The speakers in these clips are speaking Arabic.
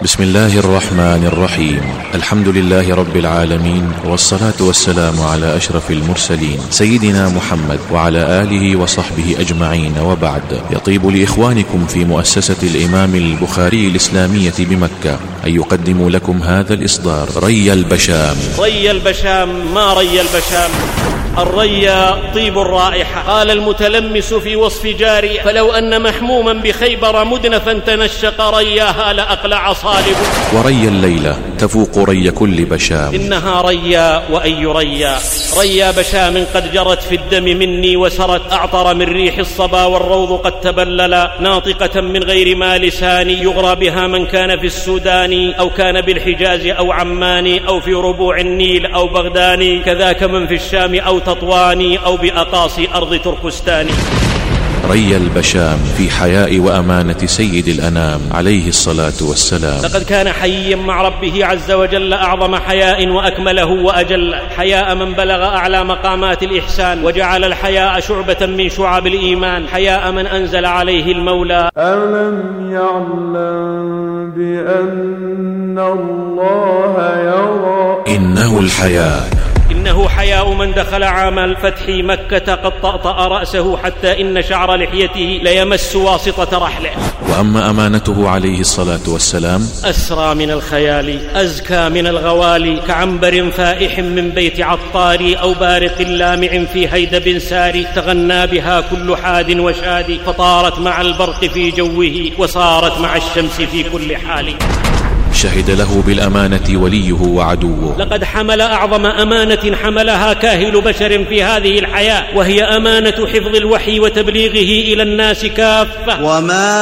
بسم الله الرحمن الرحيم. الحمد لله رب العالمين، والصلاة والسلام على أشرف المرسلين سيدنا محمد وعلى آله وصحبه أجمعين، وبعد. يطيب لإخوانكم في مؤسسة الإمام البخاري الإسلامية بمكة أن يقدموا لكم هذا الإصدار. ري البشام. ري البشام، ما ري البشام؟ الريا طيب الرائحة. قال المتلمس في وصف جارية: فلو أن محموما بخيبر مدنفا تنشق رياها لأقلع صالب. وري الليلة تفوق ري كل بشام. إنها ريا وأي ريا. ريا بشام قد جرت في الدم مني وسرت، أعطر من ريح الصبا والروض قد تبلل، ناطقة من غير ما لساني يغرى بها من كان في السودان أو كان بالحجاز أو عمان أو في ربوع النيل أو بغدان، كذاك من في الشام أو تطواني أو بأقاصي أرض تركستان. ري البشام في حياء وأمانة سيد الأنام عليه الصلاة والسلام. لقد كان حييا مع ربه عز وجل أعظم حياء وأكمله وأجل، حياء من بلغ أعلى مقامات الإحسان وجعل الحياء شعبة من شعب الإيمان، حياء من أنزل عليه المولى: ألم يعلم بأن الله يرى. إنه الحياء. إنه حياء من دخل عام الفتح مكة قد طأطأ رأسه حتى إن شعر لحيته ليمس واسطة رحله. وأما أمانته عليه الصلاة والسلام: أسرى من الخيال، أزكى من الغوالي، كعنبر فائح من بيت عطار أو بارق لامع في هيدب ساري، تغنى بها كل حاد وشاد، فطارت مع البرق في جوه وصارت مع الشمس في كل حال. شهد له بالأمانة وليه وعدوه. لقد حمل أعظم أمانة حملها كاهل بشر في هذه الحياة، وهي أمانة حفظ الوحي وتبليغه إلى الناس كافة. وما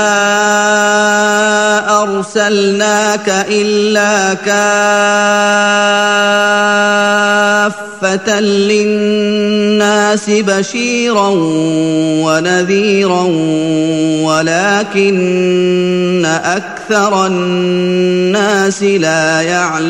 أرسلناك إلا كافة للناس بشيرا ونذيرا ولكن أكثر الناس لا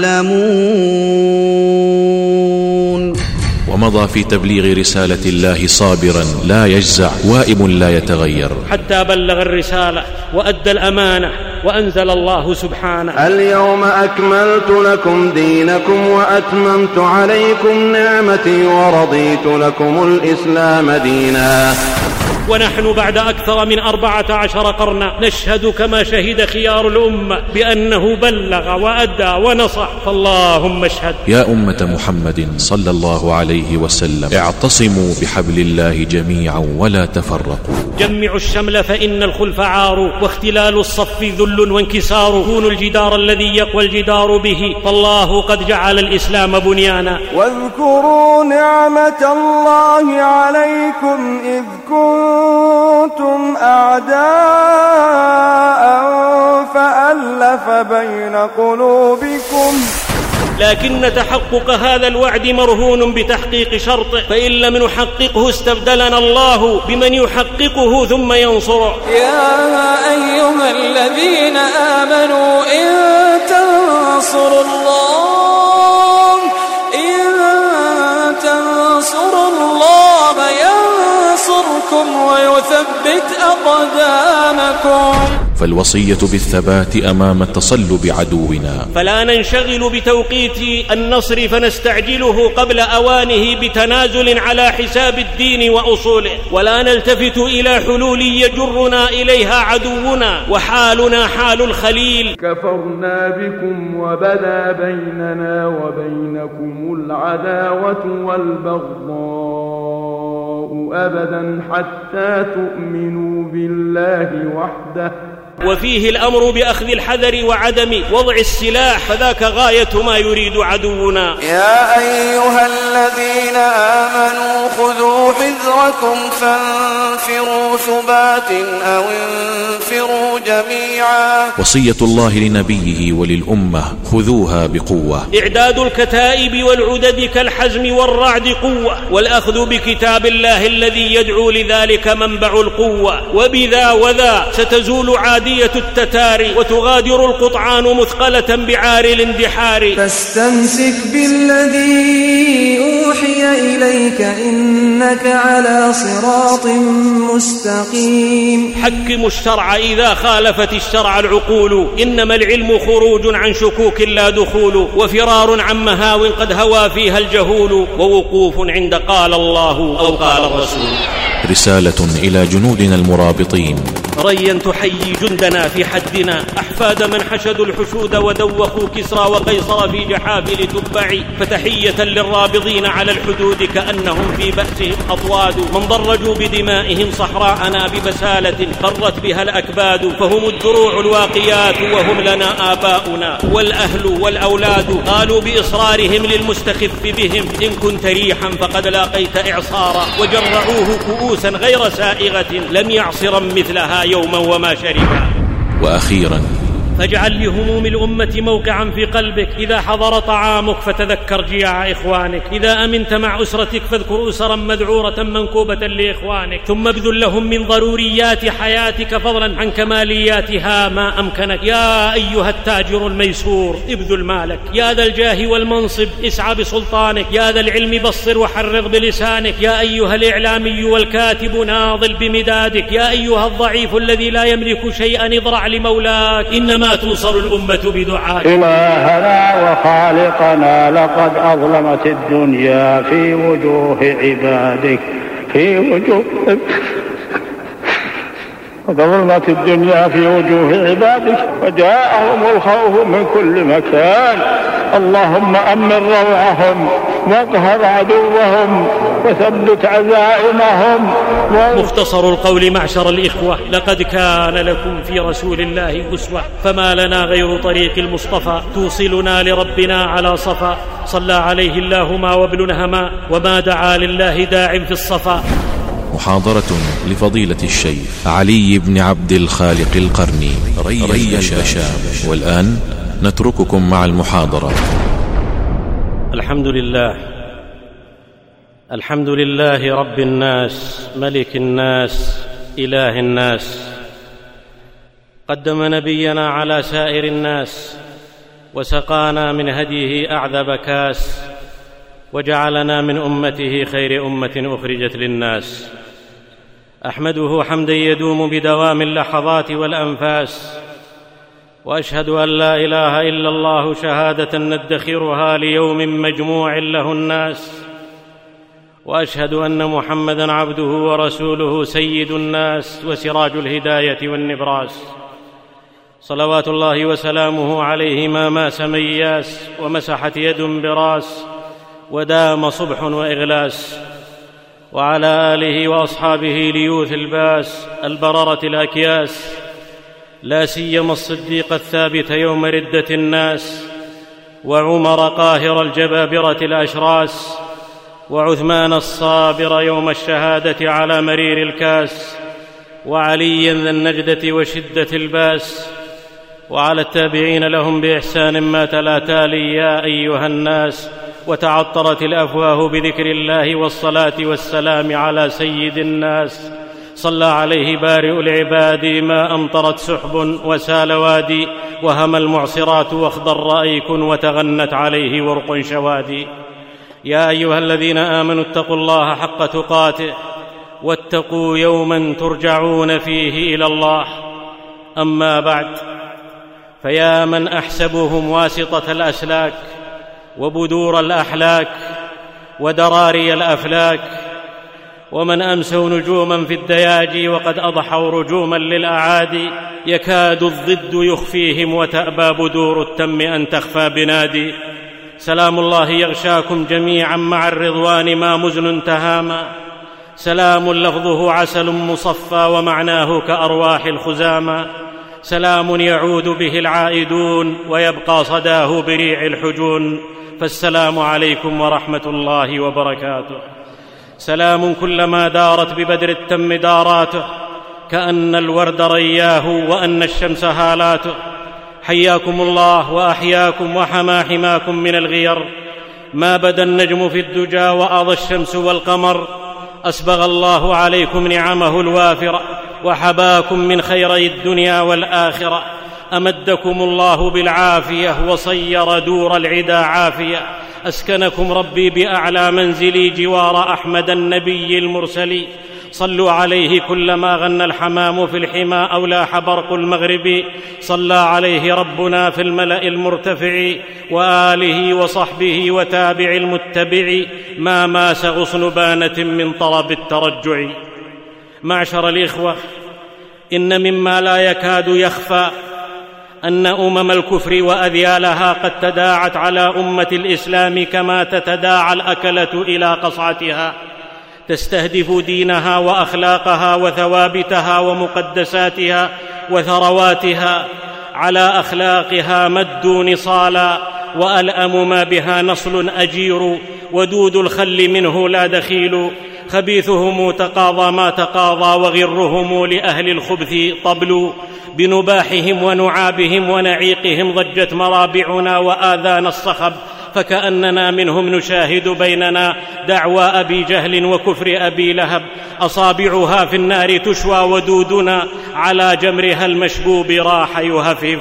يعلمون. ومضى في تبليغ رسالة الله صابرا لا يجزع، وائم لا يتغير، حتى بلغ الرسالة وأدى الأمانة، وأنزل الله سبحانه: اليوم أكملت لكم دينكم وأتممت عليكم نعمتي ورضيت لكم الإسلام دينا. ونحن بعد أكثر من 14 قرنا نشهد كما شهد خيار الأمة بأنه بلغ وأدى ونصح، فاللهم اشهد. يا أمة محمد صلى الله عليه وسلم، اعتصموا بحبل الله جميعا ولا تفرقوا. جمعوا الشمل فإن الخلف عار، واختلال الصف ذل وانكسار، كونوا الجدار الذي يقوى الجدار به، فالله قد جعل الإسلام بنيانا. واذكروا نعمة الله عليكم إذ كنتم أعداء فألف بين قلوبكم. لكن تحقق هذا الوعد مرهون بتحقيق شرطه، فإن لم نحققه استبدلنا الله بمن يحققه ثم ينصره. يا أيها الذين آمنوا إن تنصروا الله ينصركم ويثبت أقدامكم. فالوصية بالثبات أمام التصلب عدونا، فلا ننشغل بتوقيت النصر فنستعجله قبل أوانه بتنازل على حساب الدين وأصوله، ولا نلتفت إلى حلول يجرنا إليها عدونا، وحالنا حال الخليل. كفرنا بكم وبدا بيننا وبينكم العداوة والبغضاء أبدا حتى تؤمنوا بالله وحده. وفيه الأمر بأخذ الحذر وعدم وضع السلاح، فذاك غاية ما يريد عدونا. يا أيها الذين آمنوا خذوا حذركم فانفروا ثبات أو انفروا جميعا. وصية الله لنبيه وللأمة: خذوها بقوة. إعداد الكتائب والعدد كالحزم والرعد قوة، والأخذ بكتاب الله الذي يدعو لذلك منبع القوة، وبذا وذا ستزول عادة عادية التتار وتغادر القطعان مثقلة بعار الاندحار. فاستمسك بالذي أوحي إليك إنك على صراط مستقيم. حكم الشرع إذا خالفت الشرع العقول، إنما العلم خروج عن شكوك لا دخول، وفرار عن مهاو قد هوى فيها الجهول، ووقوف عند قال الله أو قال الرسول. رسالة إلى جنودنا المرابطين. ريا تحيي جندنا في حدنا، أحفاد من حشدوا الحشود ودوخوا كسرى وقيصر في جحافل تبع، فتحية للرابضين على الحدود كأنهم في بأسهم أطواد، من ضرجوا بدمائهم صحراءنا ببسالة قرت بها الأكباد، فهم الدروع الواقيات وهم لنا آباؤنا والأهل والأولاد، قالوا بإصرارهم للمستخف بهم إن كنت ريحا فقد لاقيت إعصارا، وجرعوه كؤوسا غير سائغة لم يعصرا مثلها يوما وما شربا. وأخيرا فاجعل لهموم الأمة موقعا في قلبك، إذا حضر طعامك فتذكر جياع إخوانك، إذا أمنت مع أسرتك فاذكر أسرا مذعورة منكوبة لإخوانك، ثم ابذل لهم من ضروريات حياتك فضلا عن كمالياتها ما أمكنك. يا أيها التاجر الميسور ابذل مالك، يا ذا الجاه والمنصب اسعى بسلطانك، يا ذا العلم بصر وحرض بلسانك، يا أيها الإعلامي والكاتب ناضل بمدادك، يا أيها الضعيف الذي لا يملك شيئا اضرع لمولاك، إنما توصل الأمة بدعائك. إلهنا وخالقنا لقد أظلمت الدنيا في وجوه عبادك، ظلمت الدنيا في وجوه عبادك، وجاءهم الخوف من كل مكان. اللهم أمن روعهم واقهر عدوهم وثبت عزائمهم. مختصر القول معشر الإخوة، لقد كان لكم في رسول الله أسوة، فما لنا غير طريق المصطفى توصلنا لربنا على صفا، صلى عليه الله ما وابل هما، وما دعا لله داع في الصفا. محاضرة لفضيلة الشيخ علي بن عبد الخالق القرني ري البشام. والآن نترككم مع المحاضرة. الحمد لله، الحمد لله رب الناس ملك الناس إله الناس، قدم نبينا على سائر الناس وسقانا من هديه أعذب كاس، وجعلنا من أمته خير أمة أخرجت للناس. أحمده حمدا يدوم بدوام اللحظات والأنفاس، وأشهد أن لا إله إلا الله شهادة ندخرها ليوم مجموع له الناس، وأشهد أن محمدًا عبده ورسوله سيد الناس وسراج الهداية والنبراس، صلوات الله وسلامه عليه ما ماس مياس ومسحت يد براس ودام صبح وإغلاس، وعلى آله وأصحابه ليوث الباس البررة الأكياس، لا سيما الصديق الثابت يوم ردة الناس، وعمر قاهر الجبابرة الأشراس، وعثمان الصابر يوم الشهادة على مرير الكاس، وعليا ذا النجدة وشدة الباس، وعلى التابعين لهم بإحسان ما تلا تالي يا أيها الناس، وتعطرت الأفواه بذكر الله والصلاة والسلام على سيد الناس، صلى عليه بارئ العباد ما أمطرت سحب وسال وادي، وهم المعصرات واخضر أيك وتغنت عليه ورق شوادي. يا أيها الذين آمنوا اتقوا الله حق تقاته واتقوا يوما ترجعون فيه إلى الله. أما بعد، فيا من أحسبهم واسطة الأسلاك وبدور الأحلاك ودراري الأفلاك، ومن أمسوا نجوما في الدياجي وقد أضحوا رجوما للأعادي، يكاد الضد يخفيهم وتأبى بدور التم أن تخفى بنادي. سلام الله يغشاكم جميعا مع الرضوان ما مزن تهاما، سلام لفظه عسل مصفى ومعناه كأرواح الخزامى، سلام يعود به العائدون ويبقى صداه بريع الحجون، فالسلام عليكم ورحمة الله وبركاته. سلام كلما دارت ببدر التم داراته، كأن الورد رياه وأن الشمس هالاته. حياكم الله وأحياكم وحمى حماكم من الغير، ما بدا النجم في الدجى وأضى الشمس والقمر، أسبغ الله عليكم نعمه الوافرة، وحباكم من خيري الدنيا والآخرة. أمدكم الله بالعافية وصير دور العدا عافية. أسكنكم ربي بأعلى منزلي جوار أحمد النبي المرسل. صلوا عليه كلما غنى الحمام في الحمى أو لاح برق المغرب. صلى عليه ربنا في الملأ المرتفع وآله وصحبه وتابع المتبع ما ماس غصن بانة من طرب الترجع. معشر الإخوة، إن مما لا يكاد يخفى أن الكفر وأذيالها قد تداعت على أمة الإسلام كما تتداعى الأكلة إلى قصعتها، تستهدف دينها وأخلاقها وثوابتها ومقدساتها وثرواتها. على أخلاقها مدوا نصالا، وألأم ما بها نصل أجير، ودود الخل منه لا دخيل. خبيثهم تقاضى ما تقاضى، وغرهم لأهل الخبث طبل. بنباحهم ونعابهم ونعيقهم ضجت مرابعنا وآذان الصخب، فكأننا منهم نشاهد بيننا دعوى أبي جهل وكفر أبي لهب. أصابعها في النار تشوى، ودودنا على جمرها المشبوب راح يهفف.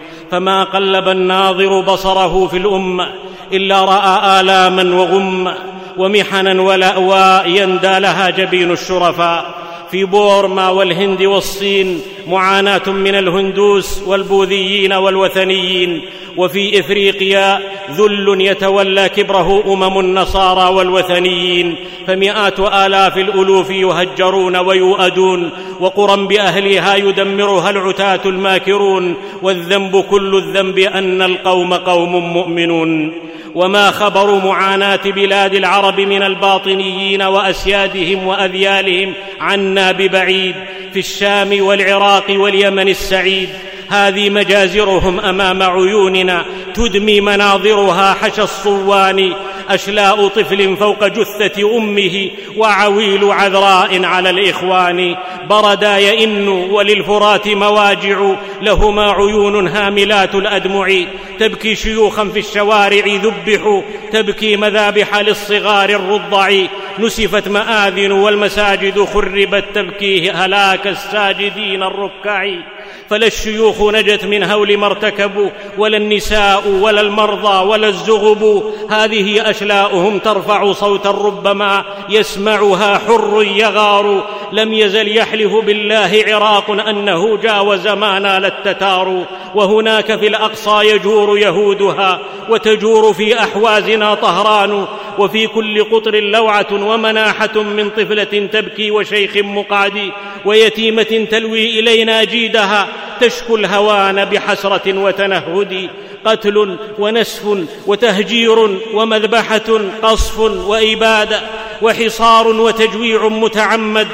فما قلب الناظر بصره في الأمة إلا رأى آلاما وغمة، ومحنا ولأواء يندى لها جبين الشرفاء. في بورما والهند والصين معاناة من الهندوس والبوذيين والوثنيين، وفي إفريقيا ذل يتولى كبره النصارى والوثنيين. فمئات آلاف الألوف يهجرون ويؤدون، وقرى بأهلها يدمرها العتاة الماكرون. والذنب كل الذنب أن القوم قوم مؤمنون. وما خبر معاناة بلاد العرب من الباطنيين وأسيادهم وأذيالهم عنا ببعيد، في الشام والعراق واليمن السعيد. هذه مجازرهم أمام عيوننا، تدمي مناظرها حشى الصوان. أشلاء طفل فوق جثة أمه، وعويل عذراء على الإخوان. بردا يئن وللفرات مواجع، لهما عيون هاملات الأدمع. تبكي شيوخا في الشوارع ذبحوا، تبكي مذابح للصغار الرضع. نسفت مآذن والمساجد خربت، تبكي هلاك الساجدين الركع. فلا الشيوخ نجت من هول ما ارتكبوا، ولا النساء ولا المرضى ولا الزغب. هذه أشلاؤهم ترفع صوتا ربما يسمعها حر يغار. لم يزل يحلف بالله عراق أنه جاوز ما نال التتار. وهناك في الأقصى يجور يهودها، وتجور في أحوازنا طهران. وفي كل قطر لوعة ومناحة من طفلة تبكي، وشيخ مقعد، ويتيمة تلوي إلينا جيدها، تشكو الهوان بحسرة وتنهد. قتل ونسف وتهجير ومذبحة، قصف وإبادة وحصار وتجويع متعمد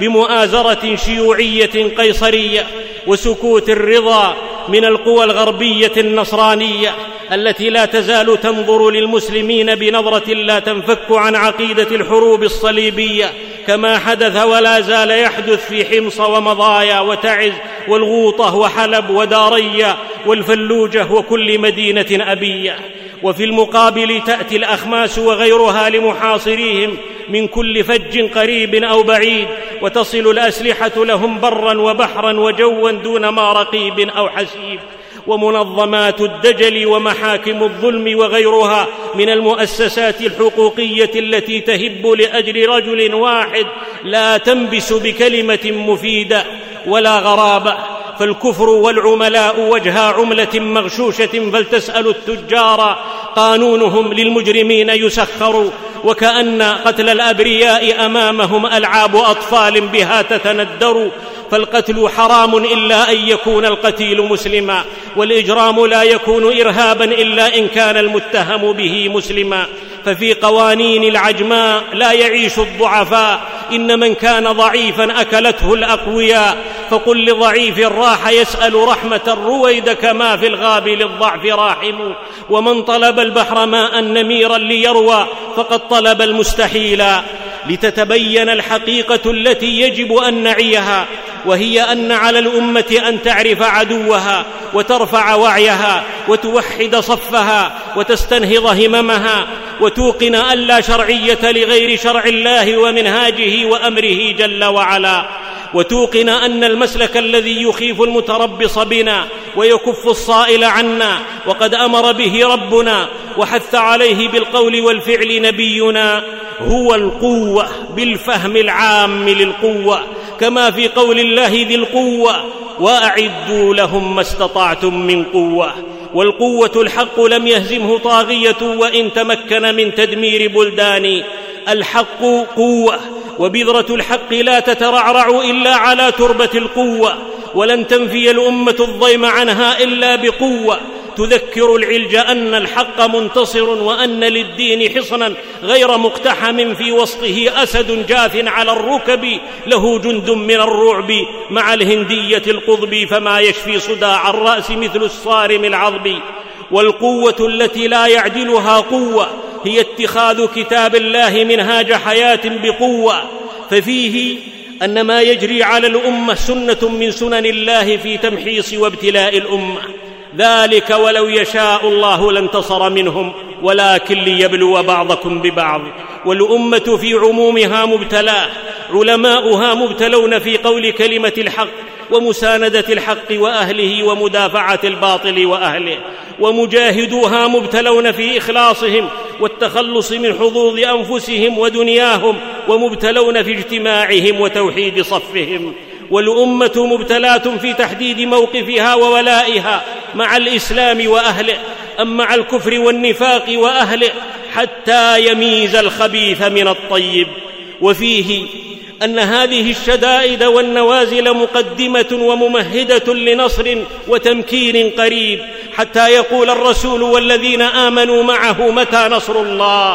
بمؤازرة شيوعية قيصرية، وسكوت الرضا من القوى الغربية النصرانية التي لا تزال تنظر للمسلمين بنظرة لا تنفك عن عقيدة الحروب الصليبية، كما حدث ولا زال يحدث في حمص ومضايا وتعز والغوطة وحلب ودارية والفلوجة وكل مدينة أبية. وفي المقابل تأتي الأخماس وغيرها لمحاصريهم من كل فج قريب أو بعيد، وتصل الأسلحة لهم برا وبحرا وجوا دون ما رقيب أو حسيب. ومنظمات الدجل ومحاكم الظلم وغيرها من المؤسسات الحقوقية التي تهب لأجل رجل واحد لا تنبس بكلمة مفيدة ولا غرابة. فالكفر والعملاء وجه عملة مغشوشة، فلتسأل التجار قانونهم للمجرمين يسخر. وكأن قتل الأبرياء أمامهم ألعاب أطفال بها تتندر. فالقتل حرام إلا أن يكون القتيل مسلما، والإجرام لا يكون إرهابا إلا إن كان المتهم به مسلما. ففي قوانين العجماء لا يعيش الضعفاء، إن من كان ضعيفا أكلته الأقوياء. فقل لضعيف راح يسأل رحمة رويد، كما في الغاب للضعف راحم. ومن طلب البحر ماء نميرا ليروى، فقد طلب المستحيلا. لتتبين الحقيقة التي يجب أن نعيها، وهي أن على الأمة أن تعرف عدوها، وترفع وعيها، وتوحد صفها، وتستنهض هممها، وتوقن أن لا شرعية لغير شرع الله ومنهاجه وأمره جل وعلا. وتوقن أن المسلك الذي يخيف المتربص بنا ويكف الصائل عنا وقد أمر به ربنا وحث عليه بالقول والفعل نبينا هو القوة بالفهم العام للقوة، كما في قول الله ذي القوة وأعدوا لهم ما استطعتم من قوة. والقوة الحق لم يهزمه طاغية وإن تمكن من تدمير بلدان. الحق قوة، وبذرة الحق لا تترعرع إلا على تربة القوة، ولن تنفي الأمة الضيم عنها إلا بقوة تذكر العلج أن الحق منتصر، وأن للدين حصنا غير مقتحم في وسطه أسد جاث على الركب له جند من الرعب مع الهندية القضب، فما يشفي صداع الرأس مثل الصارم العضب. والقوة التي لا يعدلها قوة هي اتخاذ كتاب الله منهاج حياة بقوة، ففيه أن ما يجري على الأمة سنة من سنن الله في تمحيص وابتلاء الأمة، ذلك ولو يشاء الله لانتصر منهم ولكن ليبلو بعضكم ببعض. والأمة في عمومها مبتلاه، علماؤها مبتلون في قول كلمة الحق ومساندة الحق وأهله ومدافعة الباطل وأهله، ومجاهدوها مبتلون في إخلاصهم والتخلص من حظوظ أنفسهم ودنياهم، ومبتلون في اجتماعهم وتوحيد صفهم. والأمة مبتلاة في تحديد موقفها وولائها مع الإسلام وأهله أم مع الكفر والنفاق وأهله، حتى يميز الخبيث من الطيب. وفيه أن هذه الشدائد والنوازل مقدمة وممهدة لنصر وتمكين قريب، حتى يقول الرسول والذين آمنوا معه متى نصر الله؟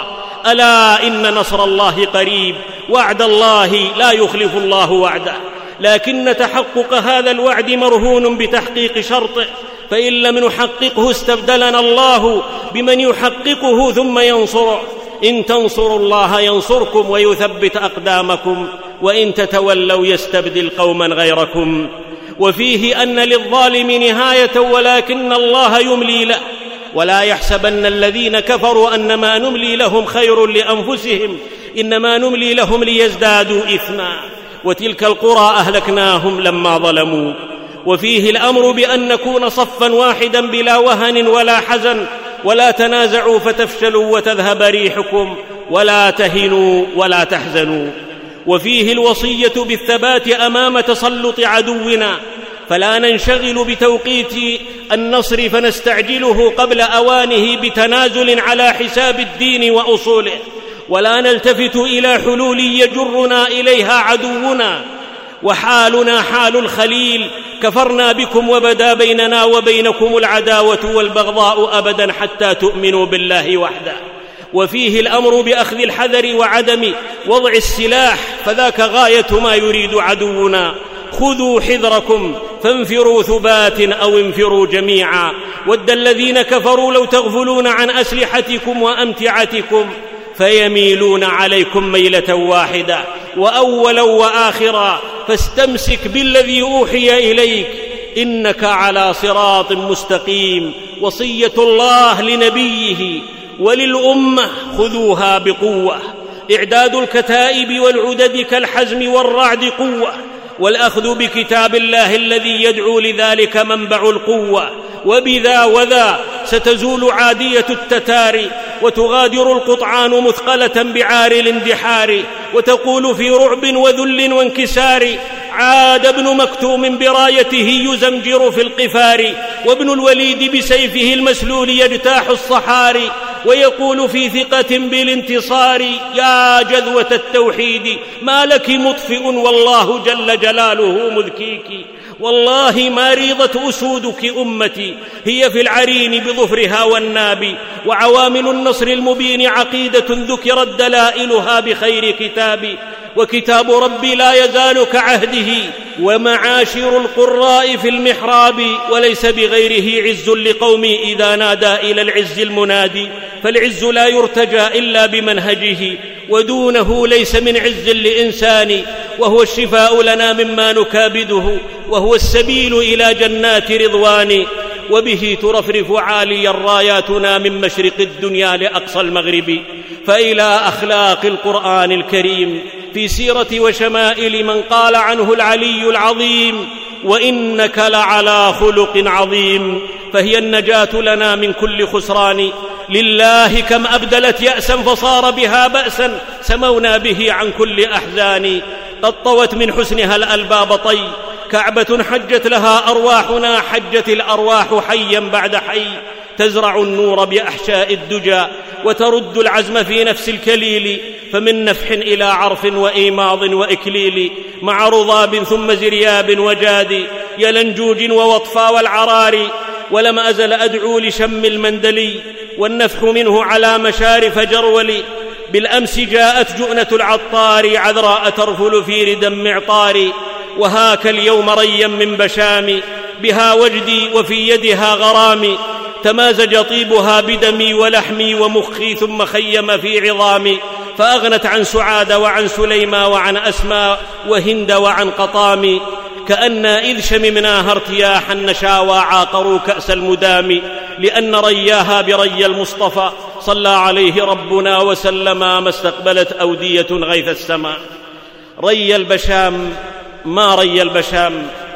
ألا إن نصر الله قريب، وعد الله لا يخلف الله وعده. لكن تحقق هذا الوعد مرهون بتحقيق شرطه، فإن لم نحققه استبدلنا الله بمن يحققه ثم ينصره. إن تنصروا الله ينصركم ويثبت أقدامكم، وإن تتولوا يستبدل قوما غيركم. وفيه أن للظالم نهاية ولكن الله يملي له، ولا يحسبن الذين كفروا أنما نملي لهم خير لأنفسهم، إنما نملي لهم ليزدادوا إثما، وتلك القرى أهلكناهم لما ظلموا. وفيه الأمر بأن نكون صفا واحدا بلا وهن ولا حزن، ولا تنازعوا فتفشلوا وتذهب ريحكم، ولا تهنوا ولا تحزنوا. وفيه الوصية بالثبات أمام تسلط عدونا، فلا ننشغل بتوقيت النصر فنستعجله قبل أوانه بتنازل على حساب الدين وأصوله، ولا نلتفت إلى حلول يجرنا إليها عدونا. وحالنا حال الخليل، كفرنا بكم وبدا بيننا وبينكم العداوة والبغضاء أبدا حتى تؤمنوا بالله وحده. وفيه الأمر بأخذ الحذر وعدم وضع السلاح، فذاك غاية ما يريد عدونا. خذوا حذركم فانفروا ثبات أو انفروا جميعا. ود الذين كفروا لو تغفلون عن أسلحتكم وأمتعتكم فيميلون عليكم ميلة واحدة، وأولا وآخرا فاستمسك بالذي أوحي إليك إنك على صراط مستقيم. وصية الله لنبيه وللأمة خذوها بقوة. إعداد الكتائب والعدد كالحزم والرعد قوة، والأخذ بكتاب الله الذي يدعو لذلك منبع القوة. وبذا وذا ستزول عادية التتار، وتغادر القطعان مثقلة بعار الاندحار، وتقول في رعب وذل وانكسار عاد ابن مكتوم برايته يزمجر في القفار، وابن الوليد بسيفه المسلول يجتاح الصحاري، ويقول في ثقة بالانتصار يا جذوة التوحيد ما لك مطفئ والله جل جلاله مذكيك. والله ما ريضت أسودك أمتي، هي في العرين بظفرها والناب، وعوامل النصر المبين عقيدة ذكرت دلائلها بخير كتاب. وكتاب ربي لا يزال كعهده، ومعاشر القراء في المحراب، وليس بغيره عز لقومي إذا نادى إلى العز المنادي. فالعز لا يرتجى إلا بمنهجه، ودونه ليس من عز لإنسان، وهو الشفاء لنا مما نكابده، وهو السبيل إلى جنات رضوان. وبه ترفرف عاليا راياتنا من مشرق الدنيا لأقصى المغرب. فإلى أخلاق القرآن الكريم في سيرة وشمائل من قال عنه العلي العظيم: وإنك لعلى خلق عظيم. فهي النجاة لنا من كل خسران. لله كم أبدلت يأسا فصار بها بأسا، سمونا به عن كل أحزان. قد طوت من حسنها الألباب طي، كعبة حجت لها أرواحنا، حجت الأرواح حيا بعد حي. تزرع النور بأحشاء الدجى وترد العزم في نفس الكليل، فمن نفح إلى عرف وإيماض وإكليل، مع رضاب ثم زرياب وجاد، يلنجوج ووطفا والعرار. ولم أزل أدعو لشم المندلي، والنفح منه على مشارف جرولي. بالأمس جاءت جؤنة العطار، عذراء ترفل في ردى معطار. وهاك اليوم ريا من بشامي، بها وجدي وفي يدها غرامي. تمازج طيبها بدمي ولحمي ومخي، ثم خيم في عظامي. فأغنت عن سعاد وعن سليمى وعن أسماء وهند وعن قطامي. كأنا إذ شممناها ارتياحا نشاوى عاقروا كأس المدام، لأن رياها بري المصطفى صلى عليه ربنا وسلم، ما استقبلت أودية غيث السماء. ري البشام ما ري البشام،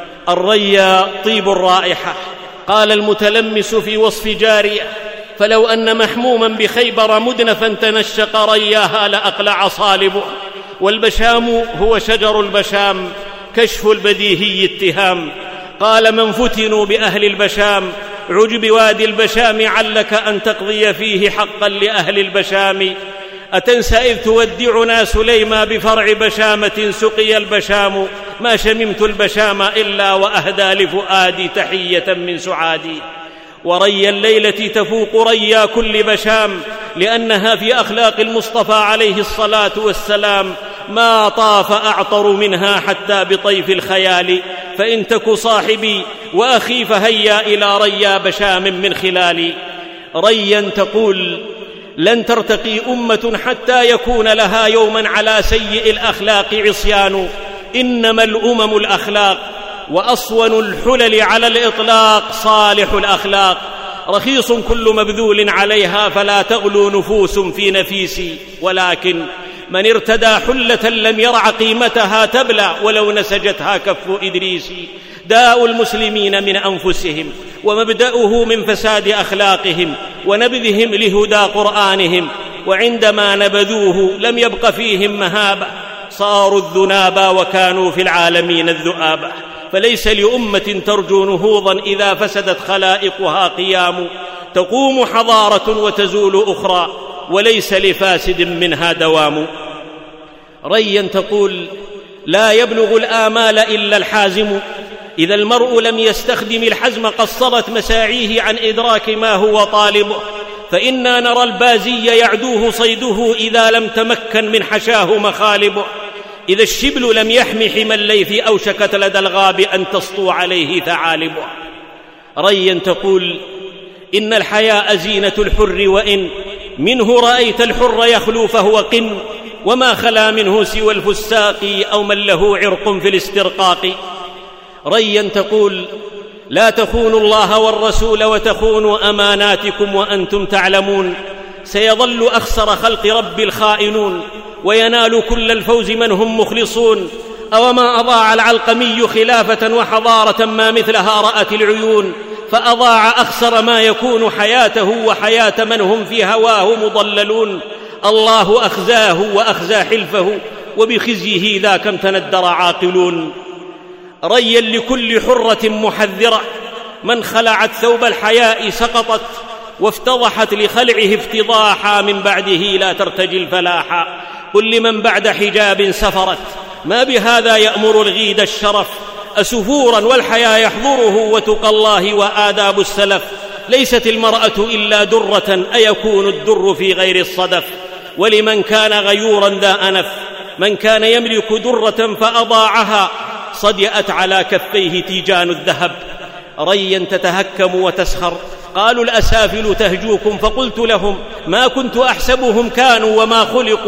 الريا طيب الرائحة. قال المتلمس في وصف جارية: فلو أن محموما بخيبر مدنفا تنشق رياها لأقلع صالبه. والبشام هو شجر البشام، كشف البديهي اتهام. قال من فتنوا بأهل البشام: عجب وادي البشام، علك أن تقضي فيه حقا لأهل البشام. أتنسى إذ تودعنا سليما بفرع بشامة سقي البشام، ما شممت البشام إلا وأهدى لفؤادي تحية من سعادي. وري الليلة تفوق ريا كل بشام، لأنها في أخلاق المصطفى عليه الصلاة والسلام، ما طاف أعطر منها حتى بطيف الخيال. فإن تك صاحبي وأخي فهيا إلى ريا بشام من خلالي. ريا تقول: لن ترتقي أمة حتى يكون لها يوما على سيء الأخلاق عصيان. إنما الأمم الأخلاق، وأصون الحلل على الإطلاق صالح الأخلاق. رخيص كل مبذول عليها، فلا تغلو نفوس في نفيسي. ولكن من ارتدى حلة لم يرع قيمتها تبلى، ولو نسجتها كف إدريس. داء المسلمين من أنفسهم، ومبدأه من فساد أخلاقهم ونبذهم لهدى قرآنهم. وعندما نبذوه لم يبق فيهم مهابة، صاروا الذنابا وكانوا في العالمين الذؤابة. فليس لأمة ترجو نهوضا إذا فسدت خلائقها قيام. تقوم حضارة وتزول أخرى، وليس لفاسد منها دوام. ريا تقول: لا يبلغ الآمال إلا الحازم. إذا المرء لم يستخدم الحزم قصرت مساعيه عن إدراك ما هو طالبه. فإنا نرى البازي يعدوه صيده إذا لم تمكن من حشاه مخالبه. إذا الشبل لم يحم حمى الليث أوشكت لدى الغاب أن تسطو عليه ثعالبه. ريا تقول: إن الحياء زينة الحر، وإن منه رأيت الحر يخلو فهو قن، وما خلا منه سوى الفساق أو من له عرق في الاسترقاق. ريا تقول: لا تخونوا الله والرسول وتخونوا أماناتكم وأنتم تعلمون. سيظل أخسر خلق رب الخائنون، وينال كل الفوز من هم مخلصون. أوما أضاع العلقمي خلافة وحضارة ما مثلها رأت العيون، فأضاع أخسر ما يكون حياته وحياة من هم في هواه مضللون. الله أخزاه وأخزى حلفه، وبخزيه ذاك امتندر عاقلون. ريا لكل حرة محذرة، من خلعت ثوب الحياء سقطت، وافتضحت لخلعه افتضاحا، من بعده لا ترتجي الفلاحا. قل لمن بعد حجاب سفرت، ما بهذا يأمر الغيد الشرف. أسفورا والحياء يحضره، وتقى الله وآداب السلف. ليست المرأة إلا درة، أيكون الدر في غير الصدف. ولمن كان غيورا ذا أنف، من كان يملك درة فأضاعها، صدئت على كفيه تيجان الذهب. ريا تتهكم وتسخر، قالوا الأسافل تهجوكم، فقلت لهم: ما كنت أحسبهم كانوا وما خلقوا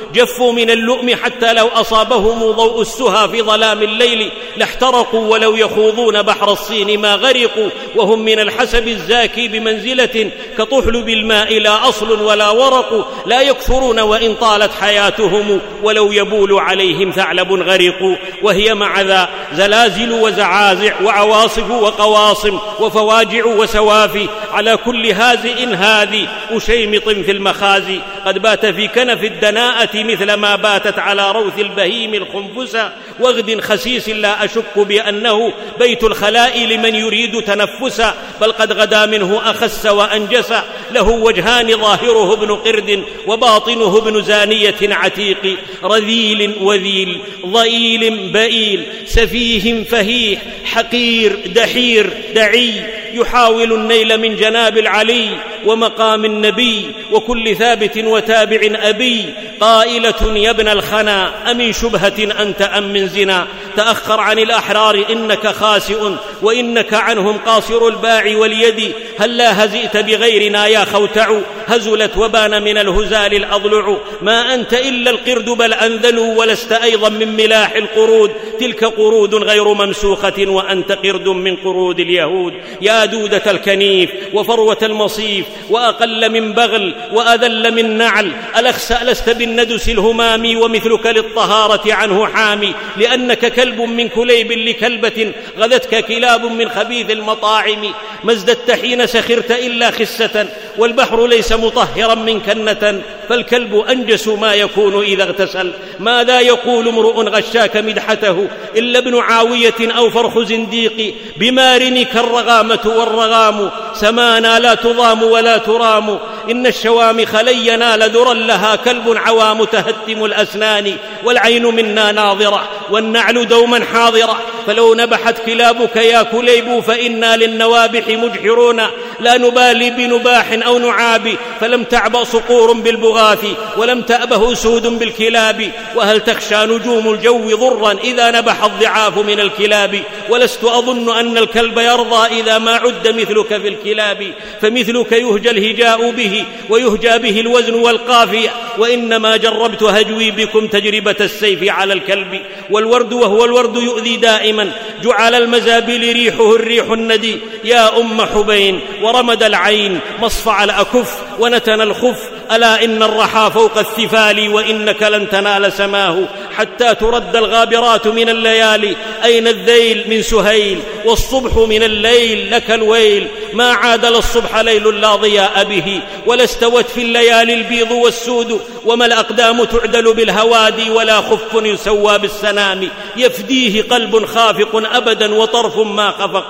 جفوا من اللؤم حتى لو أصابهم ضوء السهى في ظلام الليل لاحترقوا، ولو يخوضون بحر الصين ما غرقوا، وهم من الحسب الزاكي بمنزلة كطحل بالماء لا أصل ولا ورق، لا يكثرون وإن طالت حياتهم، ولو يبول عليهم ثعلب غرقوا. وهي مع ذا زلازل وزعازع وعواصف وقواصم وفواجع وسوافي، على كل هازئ هاذي أشيمط في المخازي، قد بات في كنف الدناءة مثل ما باتت على روث البهيم الخنفسة، وغد خسيس لا أشك بأنه بيت الخلاء لمن يريد تنفسا، بل قد غدا منه أخس وأنجس، له وجهان ظاهره ابن قرد وباطنه ابن زانية عتيق، رذيل وذيل ضئيل بئيل، سفيه فهيح، حقير دحير دعي، يحاول النيل من جناب العلي ومقام النبي، وكل ثابت وتابع أبي، قائلة يا ابن الخنا أمن شبهة أنت أم من زنا، تأخر عن الأحرار إنك خاسئ، وإنك عنهم قاصر الباع واليد، هلا هزئت بغيرنا يا خوتع، هزلت وبان من الهزال الأضلع، ما أنت إلا القرد بل أنذلوا، ولست أيضا من ملاح القرود، تلك قرود غير ممسوخة وأنت قرد من قرود اليهود، يا دودة الكنيف وفروة المصيف، وأقل من بغل وأذل من نعل، ألخسأ لست بالندس الهمام، ومثلك للطهارة عنه حامي، لأنك كلب من كليب لكلبة، غذتك كلاب من خبيث المطاعم، ما ازددت حين سخرت إلا خسة، والبحر ليس مطهرا من كنة، فالكلب أنجس ما يكون إذا اغتسل، ماذا يقول امرؤ غشاك مدحته إلا ابن عاوية أو فرخ زنديق، بمارنك الرغامة والرغام، سمانا لا تضام ولا ترام، إن الشوامخ لن ينال ذرا لها كلب عوام تهتم الأسنان، والعين منا ناظرة والنعل دوما حاضرة، فلو نبحت كلابك يا كليب فإنا للنوابح مجحرون، لا نبالي بنباح أو نعاب، فلم تعبأ صقور بالبغاث ولم تأبه أسود بالكلاب، وهل تخشى نجوم الجو ضرا إذا نبح الضعاف من الكلاب، ولست أظن أن الكلب يرضى إذا ما عد مثلك في الكلاب، فمثلك يهجى الهجاء به ويهجى به الوزن والقافية، وإنما جربت هجوي بكم تجربة السيف على الكلب، والورد وهو الورد يؤذي دائما، جعل المزابل ريحه الريح الندي، يا أم حبين ورمد العين مصفع الأكف ونتن الخف، ألا إن الرحى فوق الثفال، وإنك لن تنال سماه حتى ترد الغابرات من الليالي، أين الذيل من سهيل والصبح من الليل لك الويل، ما عادل الصبح ليل لا ضياء به، ولا استوت في الليالي البيض والسود، وما الأقدام تعدل بالهوادي، ولا خف يسوى بالسنام، يفديه قلب خافق أبدا وطرف ما خفق،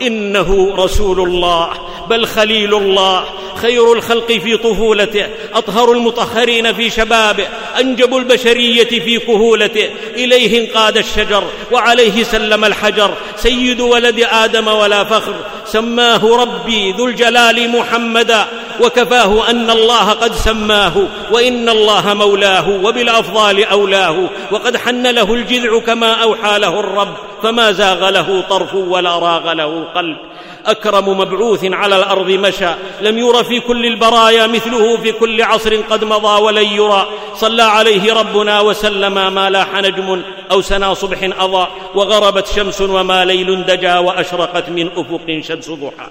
إنه رسول الله بل خليل الله، خير الخلق في طفولته، أطهر المطهرين في شبابه، أنجب البشرية في كهولته، إليه انقاد الشجر وعليه سلم الحجر، سيد ولد آدم ولا فخر، سماه ربي ذو الجلال محمدا، وكفاه أن الله قد سماه، وإن الله مولاه وبالأفضال أولاه، وقد حن له الجذع كما أوحى له الرب، فما زاغ له طرف ولا راغ له قلب، أكرم مبعوث على الأرض مشى، لم ير في كل البرايا مثله في كل عصر قد مضى ولن يرى، صلى عليه ربنا وسلم، ما لاح نجم أو سنا صبح أضاء، وغربت شمس وما ليل دجا، وأشرقت من أفق شمس ضحى،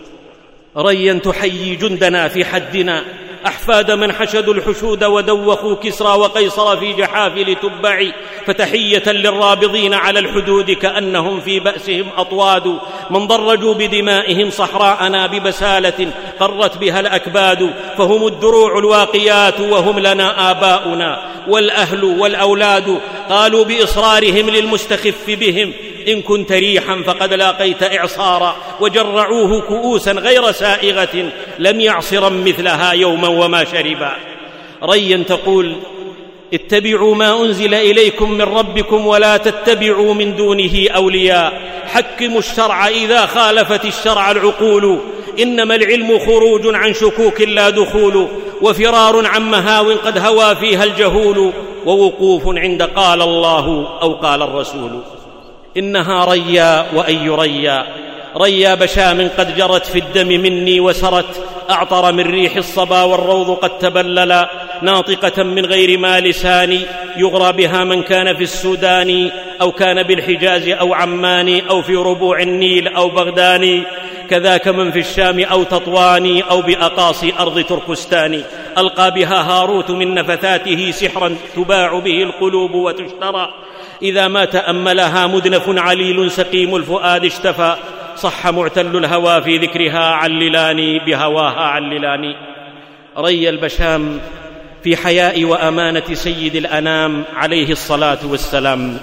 ريا تحيي جندنا في حدنا، أحفاد من حشدوا الحشود ودوخوا كسرى وقيصر في جحافل تبع، فتحية للرابضين على الحدود كأنهم في بأسهم أطواد، من ضرجوا بدمائهم صحراءنا ببسالة قرت بها الأكباد، فهم الدروع الواقيات وهم لنا آباؤنا والأهل والأولاد، قالوا بإصرارهم للمستخف بهم إن كنت ريحا فقد لاقيت إعصارا، وجرعوه كؤوسا غير سائغة لم يعصرا مثلها يوما وما شربا. ريا تقول اتبعوا ما أنزل إليكم من ربكم ولا تتبعوا من دونه أولياء، حكموا الشرع إذا خالفت الشرع العقول، إنما العلم خروج عن شكوك لا دخول، وفرار عن مهاو قد هوى فيها الجهول، ووقوف عند قال الله أو قال الرسول. إنها ريا وأي ريا، ريا بشام قد جرت في الدم مني وسرت، أعطر من ريح الصبا والروض قد تبللا، ناطقة من غير ما لسان يغرى بها من كان في السودان أو كان بالحجاز أو عمان أو في ربوع النيل أو بغدان، كذاك من في الشام أو تطوان أو بأقاصي أرض تركستان، ألقى بها هاروت من نفثاته سحرا تباع به القلوب وتشترى، إذا ما تأملها مدنف عليل سقيم الفؤاد اشتفى، صح معتل الهوى في ذكرها عللاني بهواها عللاني. ري البشام في حياء وأمانة سيد الأنام عليه الصلاة والسلام،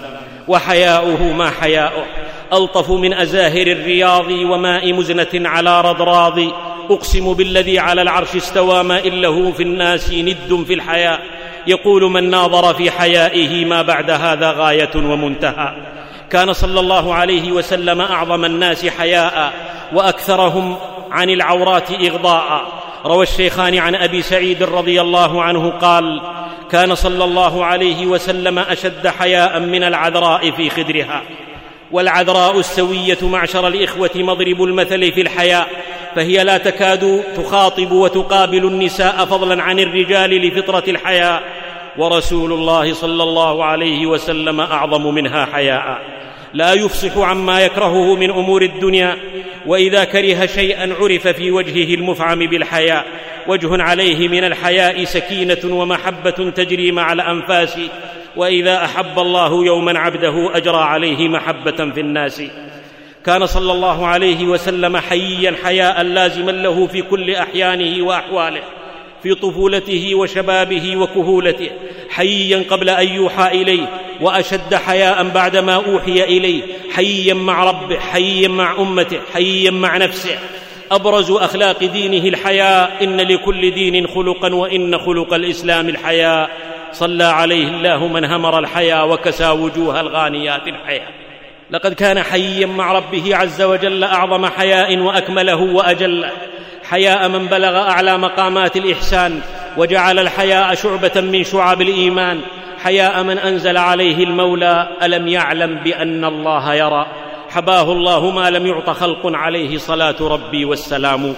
وحياؤه ما حياؤه ألطف من أزاهر الرياض وماء مزنة على رضراض، أقسم بالذي على العرش استوى ما إن له في الناس ند في الحياء، يقول من ناظر في حيائه ما بعد هذا غاية ومنتهى. كان صلى الله عليه وسلم أعظم الناس حياء وأكثرهم عن العورات إغضاء. روى الشيخان عن أبي سعيد رضي الله عنه قال: كان صلى الله عليه وسلم أشد حياء من العذراء في خدرها. والعذراء السوية معشر الإخوة مضرب المثل في الحياء، فهي لا تكاد تخاطب وتقابل النساء فضلا عن الرجال لفطرة الحياء، ورسول الله صلى الله عليه وسلم أعظم منها حياء، لا يفصح عما يكرهه من أمور الدنيا، وإذا كره شيئا عرف في وجهه المفعم بالحياء، وجه عليه من الحياء سكينة ومحبة تجري مع الأنفاس، وإذا أحب الله يوما عبده أجرى عليه محبة في الناس. كان صلى الله عليه وسلم حييا حياء لازما له في كل أحيانه وأحواله، في طفولته وشبابه وكهولته، حييا قبل أن يوحى إليه، وأشد حياء بعدما أوحي إليه، حييا مع ربه، حييا مع أمته، حييا مع نفسه. أبرز أخلاق دينه الحياء، إن لكل دين خلقا وإن خلق الإسلام الحياء، صلى عليه الله من همر الحياء وكسى وجوه الغانيات الحياء. لقد كان حييا مع ربه عز وجل أعظم حياء وأكمله وأجله، حياء من بلغ أعلى مقامات الإحسان وجعل الحياء شعبة من شعب الإيمان، حياء من أنزل عليه المولى ألم يعلم بأن الله يرى، حباه الله ما لم يعط خلق عليه صلاة ربي والسلام.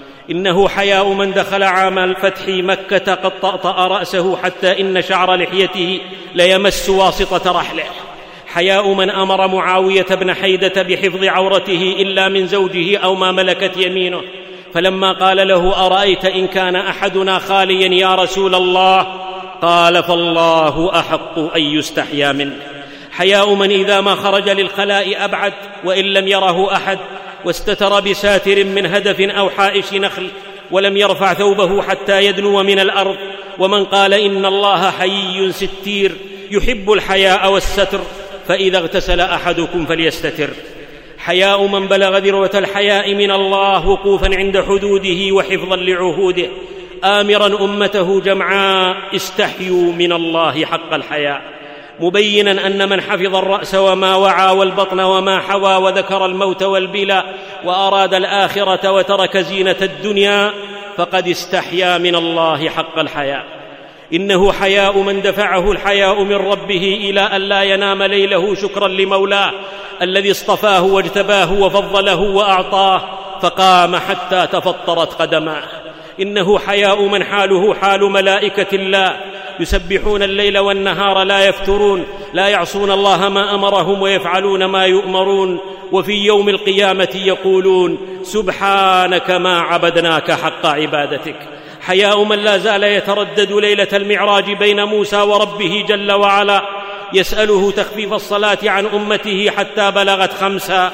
إنه حياء من دخل عام الفتح مكة قد طأطأ رأسه حتى إن شعر لحيته ليمس واسطة رحله، حياء من أمر معاوية بن حيدة بحفظ عورته إلا من زوجه أو ما ملكت يمينه، فلما قال له أرأيت إن كان أحدنا خاليا يا رسول الله، قال فالله أحق أن يستحيا منه. حياء من إذا ما خرج للخلاء أبعد وإن لم يره أحد، واستتر بساتر من هدف أو حائش نخل، ولم يرفع ثوبه حتى يدنو من الأرض. ومن قال إن الله حيي ستير يحب الحياء والستر، فإذا اغتسل أحدكم فليستتر. حياء من بلغ ذروة الحياء من الله وقوفا عند حدوده وحفظا لعهوده، آمرا أمته جمعاء استحيوا من الله حق الحياء، مبينا أن من حفظ الرأس وما وعى والبطن وما حوى وذكر الموت والبلا وأراد الآخرة وترك زينة الدنيا فقد استحيا من الله حق الحياء. إنه حياء من دفعه الحياء من ربه إلى أن لا ينام ليله شكرا لمولاه الذي اصطفاه واجتباه وفضله وأعطاه، فقام حتى تفطرت قدماه. إنه حياء من حاله حال ملائكة الله، يسبحون الليل والنهار لا يفترون، لا يعصون الله ما أمرهم ويفعلون ما يؤمرون، وفي يوم القيامة يقولون سبحانك ما عبدناك حق عبادتك. حياء من لا زال يتردد ليلة المعراج بين موسى وربه جل وعلا، يسأله تخفيف الصلاة عن أمته حتى بلغت 5،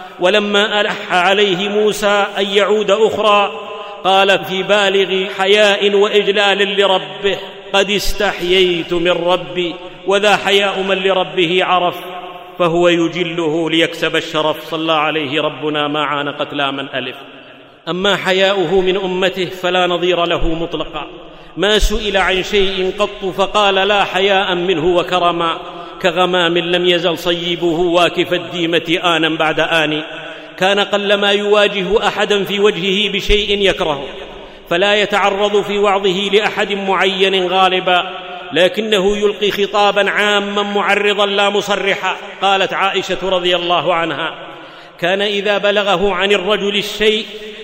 ولما ألح عليه موسى أن يعود أخرى قال في بالغ حياء وإجلال لربه قد استحييت من ربي، وذا حياء من لربه عرف فهو يجله ليكسب الشرف، صلى عليه ربنا ما عانقت لا من ألف. أما حياؤه من أمته فلا نظير له مطلقا، ما سئل عن شيء قط فقال لا حياء منه وكرما، كغمام لم يزل صيبه واكف الديمة آنا بعد آن. كان قلما يواجه أحدا في وجهه بشيء يكرهه، فلا يتعرض في وعظه لأحد معين غالبا، لكنه يلقي خطابا عاما معرضا لا مصرحا. قالت عائشة رضي الله عنها: كان إذا بلغه عن الرجل الشيء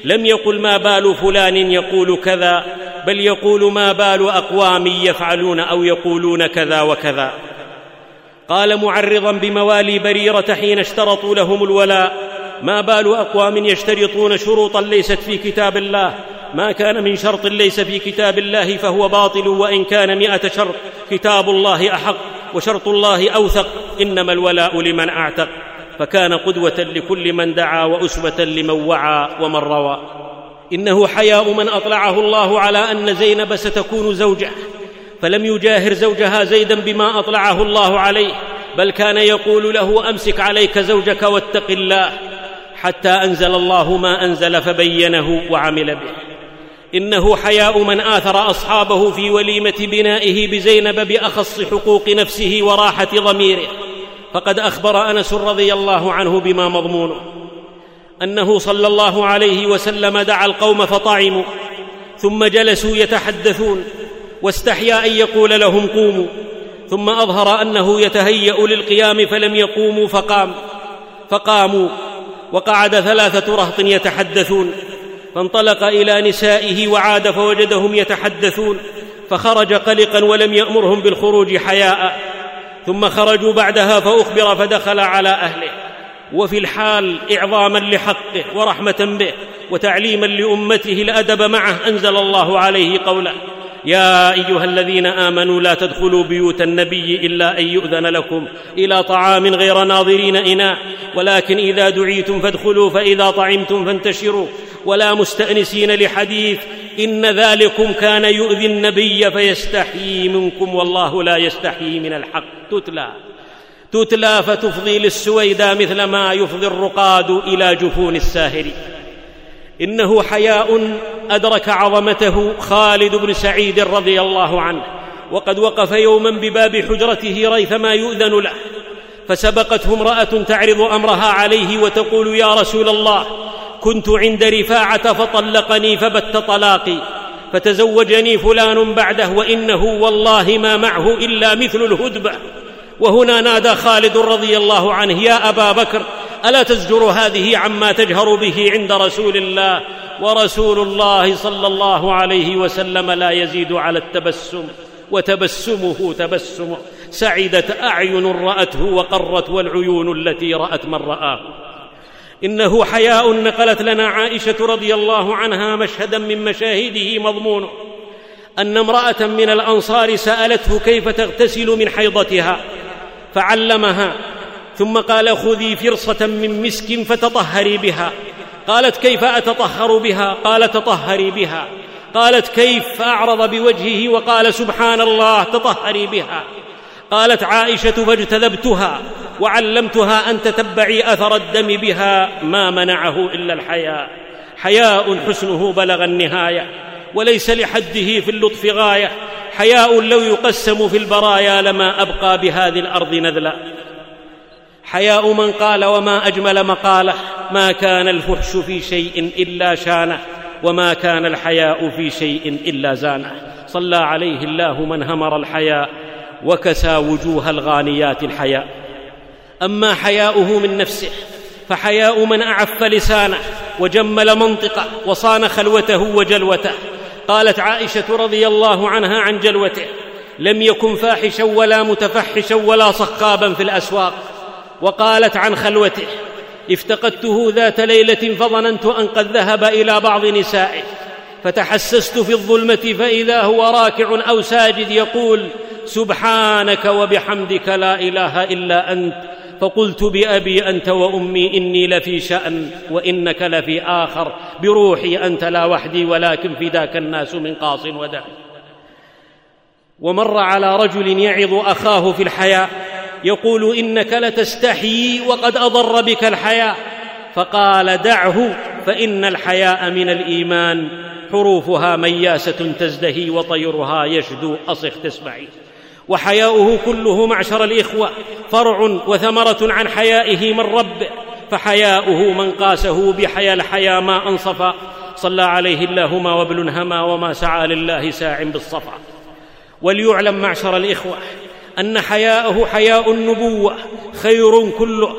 لم يقل ما بال فلان يقول كذا، بل يقول ما بال أقوام يفعلون أو يقولون كذا وكذا. قال معرضا بموالي بريرة حين اشترطوا لهم الولاء: ما بال أقوام يشترطون شروطا ليست في كتاب الله، ما كان من شرط ليس في كتاب الله فهو باطل، وإن كان 100 شرط كتاب الله أحق وشرط الله أوثق، إنما الولاء لمن أعتق. فكان قدوة لكل من دعا وأسوة لمن وعى ومن روى. إنه حياء من أطلعه الله على أن زينب ستكون زوجه، فلم يجاهر زوجها زيدا بما أطلعه الله عليه، بل كان يقول له: أمسك عليك زوجك واتق الله، حتى أنزل الله ما أنزل فبينه وعمل به. إنه حياء من آثر أصحابه في وليمة بنائه بزينب بأخص حقوق نفسه وراحة ضميره. فقد أخبر أنس رضي الله عنه بما مضمونه أنه صلى الله عليه وسلم دعا القوم فطعموا، ثم جلسوا يتحدثون، واستحيا أن يقول لهم: قوموا. ثم أظهر أنه يتهيأ للقيام فلم يقوموا، فقاموا، وقعد 3 رهط يتحدثون، فانطلق إلى نسائه وعاد فوجدهم يتحدثون، فخرج قلقا ولم يأمرهم بالخروج حياء. ثم خرجوا بعدها فأخبر فدخل على أهله، وفي الحال إعظاما لحقه ورحمة به وتعليما لأمته الأدب معه أنزل الله عليه قوله: يا أيها الذين آمنوا لا تدخلوا بيوت النبي إلا أن يؤذن لكم إلى طعام غير ناظرين إناء، ولكن إذا دعيتم فادخلوا، فإذا طعمتم فانتشروا، ولا مستأنسين لحديث، إن ذلكم كان يؤذي النبي فيستحيي منكم والله لا يستحيي من الحق. تتلى فتفضي للسويدى مثل ما يفضي الرقاد إلى جفون الساهر. إنه حياء أدرك عظمته خالد بن سعيد رضي الله عنه، وقد وقف يوما بباب حجرته ريثما يؤذن له، فسبقته امرأة تعرض أمرها عليه وتقول: يا رسول الله، كنت عند رفاعة فطلقني فبت طلاقي، فتزوجني فلان بعده، وإنه والله ما معه إلا مثل الهدبة. وهنا نادى خالد رضي الله عنه: يا أبا بكر، ألا تزجر هذه عما تجهر به عند رسول الله؟ ورسول الله صلى الله عليه وسلم لا يزيد على التبسم، وتبسمه تبسمه، سعدت أعين رأته وقرت والعيون التي رأت من رآه. إنه حياء نقلت لنا عائشة رضي الله عنها مشهدا من مشاهده مضمونه أن امرأة من الأنصار سألته كيف تغتسل من حيضتها، فعلمها، ثم قال: خذي فرصة من مسك فتطهري بها. قالت: كيف أتطهر بها؟ قال: تطهري بها. قالت: كيف؟ فأعرض بوجهه وقال: سبحان الله، تطهري بها. قالت عائشة: فاجتذبتها وعلمتها أن تتبعي أثر الدم بها، ما منعه إلا الحياء. حياء حسنه بلغ النهاية، وليس لحده في اللطف غاية. حياء لو يقسم في البرايا لما أبقى بهذه الأرض نذلا. حياء من قال: وما أجمل مقاله، ما كان الفحش في شيء إلا شانه، وما كان الحياء في شيء إلا زانه. صلى عليه الله من همر الحياء وكسى وجوه الغانيات الحياء. أما حياؤه من نفسه فحياء من أعف لسانه وجمل منطقه وصان خلوته وجلوته. قالت عائشة رضي الله عنها عن جلوته: لم يكن فاحشا ولا متفحشا ولا صخابا في الأسواق. وقالت عن خلوته: افتقدته ذات ليلة فظننت أن قد ذهب إلى بعض نسائه، فتحسست في الظلمة فإذا هو راكع أو ساجد يقول: سبحانك وبحمدك لا إله إلا أنت. فقلت: بأبي أنت وأمي إني لفي شأن وإنك لفي آخر، بروحي أنت لا وحدي ولكن فداك الناس من قاص ودم. ومر على رجل يعظ أخاه في الحياء يقول: إنك لتستحيي وقد أضر بك الحياء. فقال: دعه فإن الحياء من الإيمان، حروفها مياسة تزدهي وطيرها يشدو، أصخ تسمعي. وحياؤه كله معشر الإخوة فرع وثمرة عن حيائه من ربه، فحياؤه من قاسه بحيا الحيا ما أنصفا. صلى عليه اللهم وابل هما وما سعى لله ساع بالصفا. وليعلم معشر الإخوة أن حياءه حياء النبوة خير كله،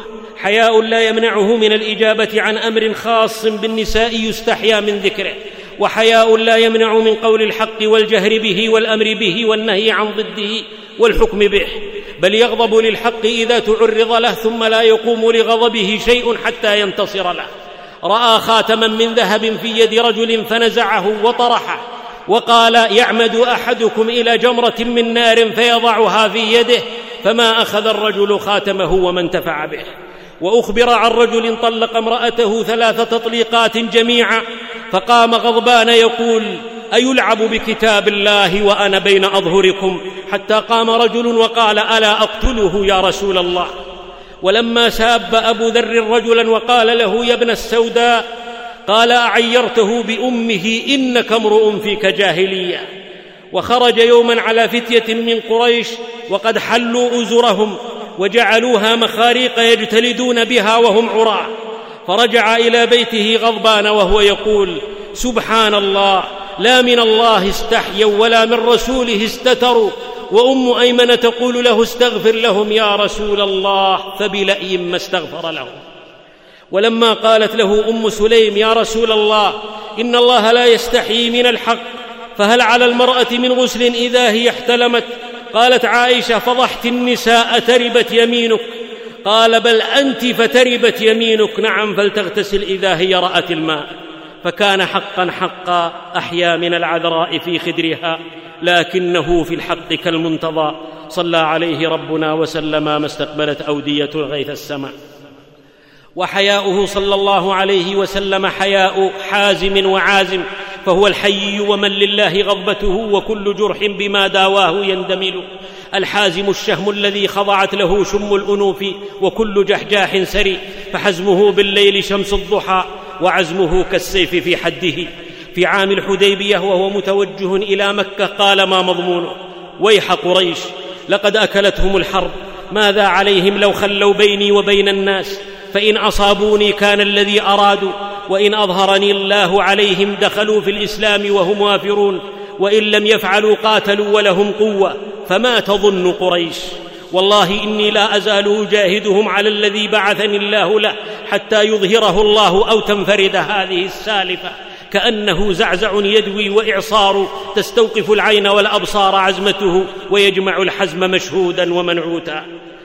وحياء لا يمنعه من الإجابة عن أمر خاص بالنساء يستحيا من ذكره، وحياء لا يمنع من قول الحق والجهر به والأمر به والنهي عن ضده والحكم به، بل يغضب للحق إذا تعرض له ثم لا يقوم لغضبه شيء حتى ينتصر له. رأى خاتما من ذهب في يد رجل فنزعه وطرحه، وقال: يعمد أحدكم إلى جمرة من نار فيضعها في يده، فما أخذ الرجل خاتمه وما انتفع به. وأخبر عن رجل طلق امرأته 3 تطليقات جميعا، فقام غضبان يقول: أيلعب بكتاب الله وأنا بين أظهركم؟ حتى قام رجل وقال: ألا أقتله يا رسول الله؟ ولما ساب أبو ذر رجلا وقال له: يا ابن السوداء، قال: أعيرته بأمه إنك امرؤ فيك جاهلية. وخرج يوما على فتية من قريش وقد حلوا أزرهم وجعلوها مخاريق يجتلدون بها وهم عراة، فرجع إلى بيته غضبان وهو يقول: سبحان الله، لا من الله استحيوا ولا من رسوله استتروا. وأم أيمن تقول له: استغفر لهم يا رسول الله، فبلأي ما استغفر لهم. ولما قالت له أم سليم: يا رسول الله، إن الله لا يستحيي من الحق، فهل على المرأة من غسل إذا هي احتلمت؟ قالت عائشة: فضحت النساء، تربت يمينك. قال: بل أنت فتربت يمينك. نعم، فلتغتسل إذا هي رأت الماء. فكان حقا أحيا من العذراء في خدرها، لكنه في الحق كالمنتظى. صلى عليه ربنا وسلم ما استقبلت أودية الغيث السماء. وحياؤه صلى الله عليه وسلم حياء حازم وعازم، فهو الحي ومن لله غضبته، وكل جرح بما داواه يندمل. الحازم الشهم الذي خضعت له شم الأنوف، وكل جحجاح سري، فحزمه بالليل شمس الضحى، وعزمه كالسيف في حده. في عام الحديبية وهو متوجه إلى مكة قال: ما مضمونه؟ ويح قريش، لقد أكلتهم الحرب، ماذا عليهم لو خلوا بيني وبين الناس؟ فإن أصابوني كان الذي أرادوا، وإن أظهرني الله عليهم دخلوا في الإسلام وهم وافرون، وإن لم يفعلوا قاتلوا ولهم قوة. فما تظن قريش؟ والله إني لا أزال أجاهدهم على الذي بعثني الله له حتى يظهره الله أو تنفرد هذه السالفة. كأنه زعزع يدوي وإعصار، تستوقف العين والأبصار عزمته، ويجمع الحزم مشهودا ومنعوتا.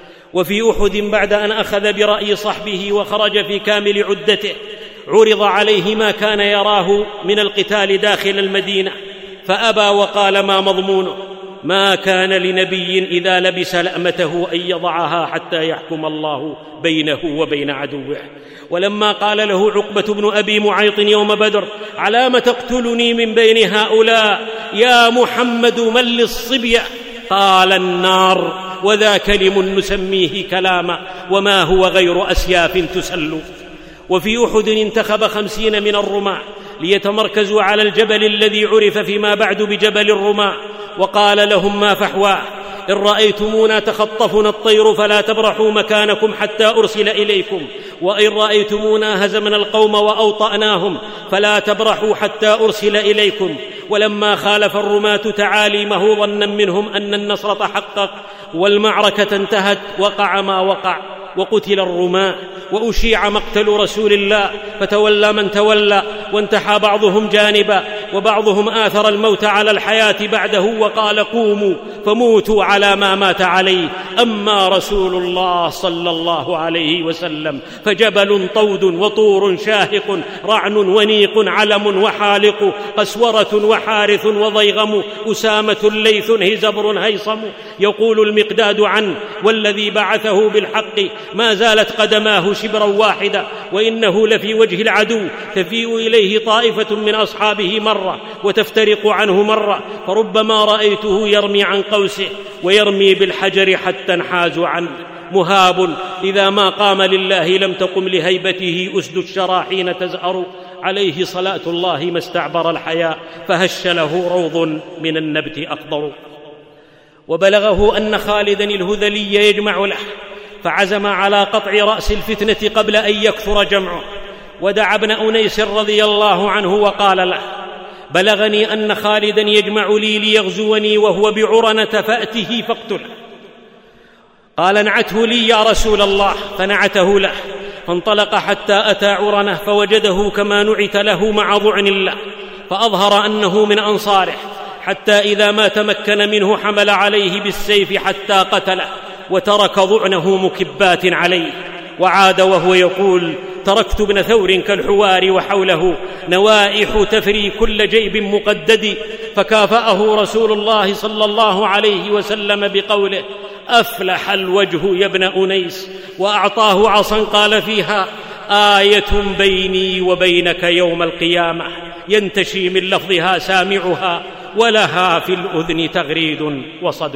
وفي أحد بعد أن أخذ برأي صحبه وخرج في كامل عدته، عرض عليه ما كان يراه من القتال داخل المدينة، فأبى وقال: ما مضمونه؟ ما كان لنبي إذا لبس لأمته أن يضعها حتى يحكم الله بينه وبين عدوه. ولما قال له عقبة بن أبي معيط يوم بدر: علام تقتلني من بين هؤلاء يا محمد، من للصبية؟ قال: النار، وذا كلم نسميه كلاما، وما هو غير أسياف تسل. وفي أحد انتخب 50 من الرماة ليتمركزوا على الجبل الذي عرف فيما بعد بجبل الرماة، وقال لهم: ما فحواه، إن رأيتمونا تخطفنا الطير فلا تبرحوا مكانكم حتى أرسل إليكم، وإن رأيتمونا هزمنا القوم وأوطأناهم فلا تبرحوا حتى أرسل إليكم. ولما خالف الرماة تعاليمه ظنا منهم أن النصر تحقق والمعركة انتهت، وقع ما وقع، وقتل الرماة، وأشيع مقتل رسول الله، فتولى من تولى، وانتحى بعضهم جانبا، وبعضهم آثر الموت على الحياة بعده، وقال: قوموا فموتوا على ما مات عليه. أما رسول الله صلى الله عليه وسلم فجبل طود وطور شاهق، رعن ونيق علم وحالق، قسورة وحارث وضيغم، أسامة ليث هزبر هيصم. يقول المقداد عنه: والذي بعثه بالحق ما زالت قدماه شبرا واحدا، وإنه لفي وجه العدو تفيء إليه طائفة من أصحابه مرة وتفترق عنه مرة، فربما رأيته يرمي عن قوسه ويرمي بالحجر حتى انحاز عنه. مهاب إذا ما قام لله لم تقم لهيبته أسد الشرى حين تزأر، عليه صلاة الله ما استعبر الحياء، فهش له روض من النبت أخضر. وبلغه أن خالدا الهذلي يجمع له، فعزم على قطع رأس الفتنة قبل أن يكثر جمعه، ودعا ابن أنيس رضي الله عنه وقال له: بلغني أن خالدا يجمع لي ليغزوني وهو بعرنة، فأته فاقتله. قال: نعته لي يا رسول الله، فنعته له، فانطلق حتى أتى عرنة فوجده كما نعت له مع ضعن له، فأظهر أنه من أنصاره، حتى إذا ما تمكن منه حمل عليه بالسيف حتى قتله، وترك ضعنه مكبات عليه، وعاد وهو يقول: تركت ابن ثور كالحوار وحوله نوائح تفري كل جيب مقدد. فكافأه رسول الله صلى الله عليه وسلم بقوله: أفلح الوجه يا ابن أنيس، وأعطاه عصا قال فيها: آية بيني وبينك يوم القيامة، ينتشي من لفظها سامعها، ولها في الأذن تغريد وصدع.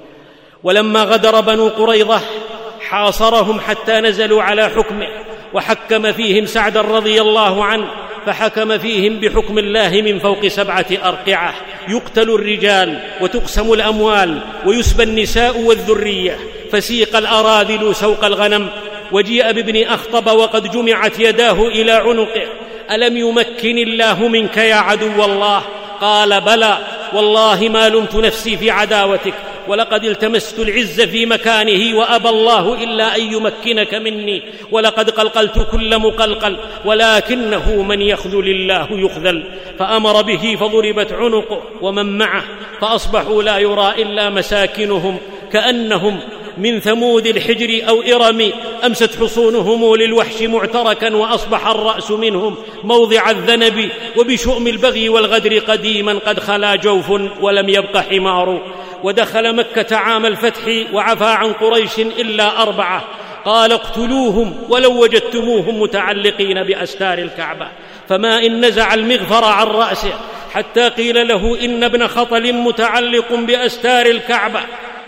ولما غدر بنو قريظة حاصرهم حتى نزلوا على حكمه، وحكم فيهم سعدا رضي الله عنه، فحكم فيهم بحكم الله من فوق 7 أرقعة، يقتل الرجال وتقسم الأموال ويسبى النساء والذرية، فسيق الأراذل سوق الغنم. وجيء بابن أخطب وقد جمعت يداه إلى عنقه: ألم يمكن الله منك يا عدو الله؟ قال: بلى والله ما لمت نفسي في عداوتك، ولقد التمست العز في مكانه، وأبى الله إلا أن يمكنك مني، ولقد قلقلت كل مقلقل، ولكنه من يخذل الله يخذل. فأمر به فضربت عنقه ومن معه، فأصبحوا لا يرى إلا مساكنهم، كأنهم من ثمود الحجر أو إرم، أمست حصونهم للوحش معتركا، وأصبح الرأس منهم موضع الذنب. وبشؤم البغي والغدر قديما قد خلا جوف ولم يبق حمار. ودخل مكة عام الفتح وعفى عن قريش إلا 4، قال: اقتلوهم ولو وجدتموهم متعلقين بأستار الكعبة. فما إن نزع المغفر عن رأسه حتى قيل له: إن ابن خطل متعلق بأستار الكعبة.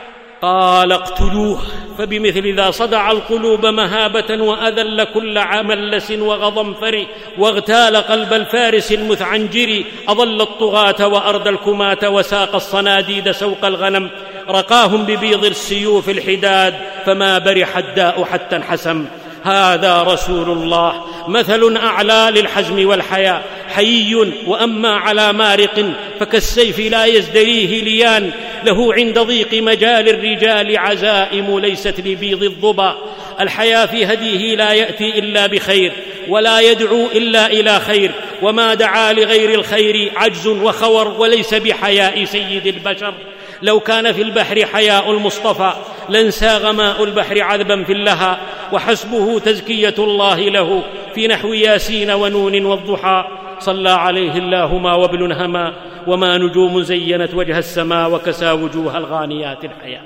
قال: اقتلوه. فبمثل ذا صدع القلوب مهابة، وأذل كل عملس وغضنفر، واغتال قلب الفارس المثعنجر، أضل الطغاة وأردى الكماة، وساق الصناديد سوق الغنم، رقاهم ببيض السيوف الحداد، فما برح الداء حتى انحسم. هذا رسول الله، مثل أعلى للحزم والحياء، حيي وأما على مارق، فكالسيف لا يزدريه ليان، له عند ضيق مجال الرجال عزائم ليست لبيض الظبا. الحياء في هديه لا يأتي إلا بخير، ولا يدعو إلا إلى خير، وما دعا لغير الخير عجز وخور، وليس بحياء سيد البشر. لو كان في البحر حياء المصطفى لانساغ ماء البحر عذبا في اللهى، وحسبه تزكية الله له في نحو ياسين ونون والضحى. صلى عليه الله ما وبل هما، وما نجوم زينت وجه السماء، وكسى وجوه الغانيات الحياء.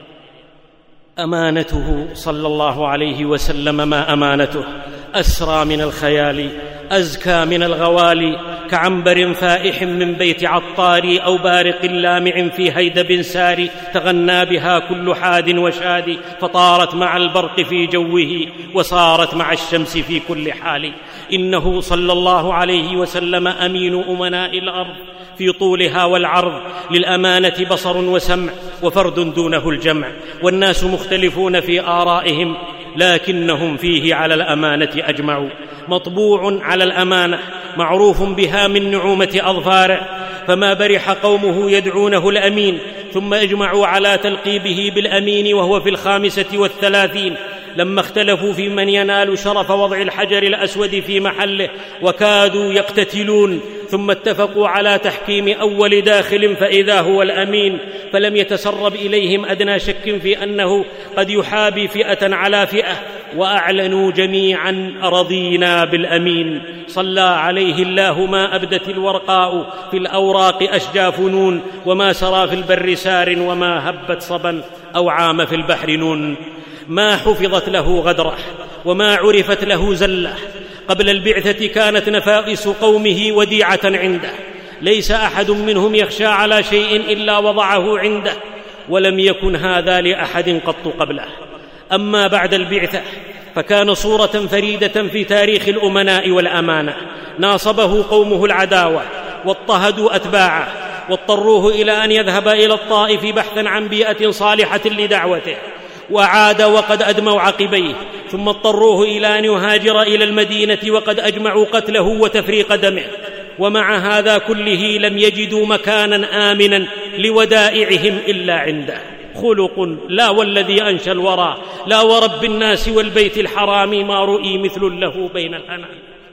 أمانته صلى الله عليه وسلم ما أمانته، أسرى من الخيال، أزكى من الغوالي، كعنبر فائح من بيت عطار، أو بارق لامع في هيدب ساري، تغنى بها كل حاد وشاد، فطارت مع البرق في جوه، وصارت مع الشمس في كل حال. إنه صلى الله عليه وسلم أمين أمناء الأرض في طولها والعرض، للأمانة بصر وسمع، وفرد دونه الجمع، والناس مختلفون في آرائهم، لكنهم فيه على الأمانة أجمعوا. مطبوع على الأمانة، معروف بها من نعومة أظفاره، فما برح قومه يدعونه الأمين، ثم اجمعوا على تلقيبه بالأمين، وهو في 35 لما اختلفوا في من ينال شرف وضع الحجر الأسود في محله، وكادوا يقتتلون، ثم اتفقوا على تحكيم أول داخل فإذا هو الأمين، فلم يتسرب إليهم أدنى شك في أنه قد يحابي فئة على فئة، وأعلنوا جميعا: رضينا بالأمين. صلى عليه الله ما أبدت الورقاء في الأوراق أشجى فنون، وما سرى في البر سار، وما هبت صبا أو عام في البحر نون. ما حفظت له غدره، وما عرفت له زله. قبل البعثة كانت نفائس قومه وديعة عنده، ليس أحد منهم يخشى على شيء إلا وضعه عنده، ولم يكن هذا لأحد قط قبله. أما بعد البعثة فكان صورة فريدة في تاريخ الأمناء والأمانة. ناصبه قومه العداوة، واضطهدوا أتباعه، واضطروه إلى أن يذهب إلى الطائف بحثا عن بيئة صالحة لدعوته، وعاد وقد أدموا عقبيه، ثم اضطروه إلى أن يهاجر إلى المدينة وقد أجمعوا قتله وتفريق دمه. ومع هذا كله لم يجدوا مكانا آمنا لودائعهم إلا عنده. خلق لا والذي أنشى الورى لا ورب الناس والبيت الحرام ما رؤي مثل له بين الأنام.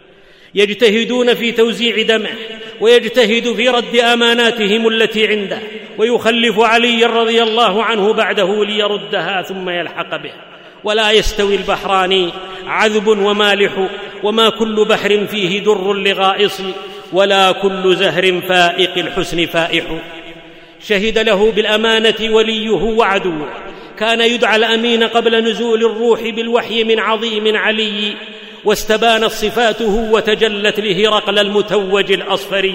يجتهدون في توزيع دمه ويجتهد في رد أماناتهم التي عنده، ويخلف علي رضي الله عنه بعده ليردها ثم يلحق به. ولا يستوي البحران عذب ومالح، وما كل بحر فيه در لغائص، ولا كل زهر فائق الحسن فائح. شهد له بالأمانة وليه وعدوه، كان يدعى الأمين قبل نزول الروح بالوحي من عظيم علي، واستبانت صفاته وتجلت لهرقل المتوج الأصفري.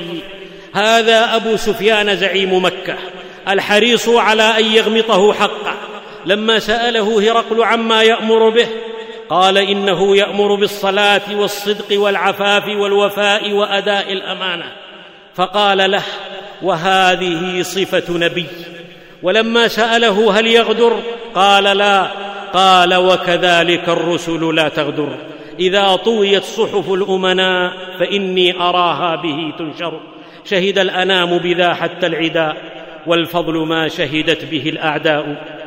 هذا أبو سفيان زعيم مكة الحريص على أن يغمطه حقه. لما سأله هرقل عما يأمر به قال إنه يأمر بالصلاة والصدق والعفاف والوفاء وأداء الأمانة، فقال له: وهذه صفة نبي. ولما سأله هل يغدر قال: لا. قال: وكذلك الرسل لا تغدر، إذا طويت صحف الأمناء فإني أراها به تنشر. شهد الأنام بذا حتى العداء، والفضل ما شهدت به الأعداء.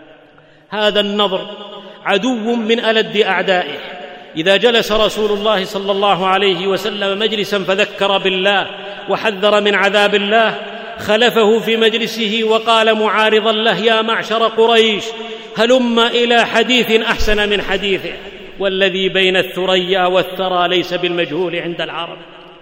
هذا النضر عدو من ألد أعدائه. إذا جلس رسول الله صلى الله عليه وسلم مجلسا فذكر بالله وحذر من عذاب الله، خلفه في مجلسه وقال معارضا له: يا معشر قريش، هلم إلى حديث أحسن من حديثه، والذي بين الثريا والثرى ليس بالمجهول عند العرب.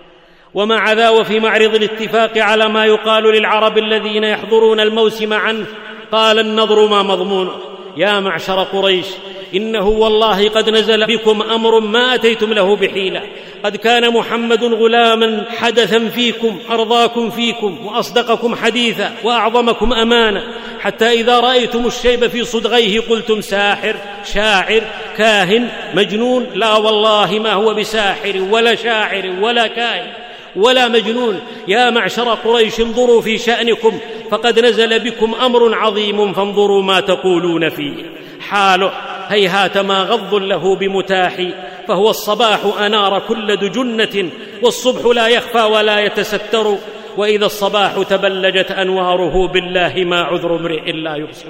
ومع ذا وفي معرض الاتفاق على ما يقال للعرب الذين يحضرون الموسم عنه، قال النضر ما مضمونه: يا معشر قريش، إنه والله قد نزل بكم أمر ما أتيتم له بحيلة. قد كان محمد غلاما حدثا فيكم، أرضاكم فيكم وأصدقكم حديثا وأعظمكم أمانة، حتى إذا رأيتم الشيب في صدغيه قلتم ساحر، شاعر، كاهن، مجنون. لا والله ما هو بساحر ولا شاعر ولا كاهن ولا مجنون. يا معشر قريش، انظروا في شأنكم، فقد نزل بكم أمر عظيم، فانظروا ما تقولون فيه. حاله هيهات ما غض له بمتاح، فهو الصباح أنار كل دجنة، والصبح لا يخفى ولا يتستر. وإذا الصباح تبلجت أنواره، بالله ما عذر امرئ لا يبصر.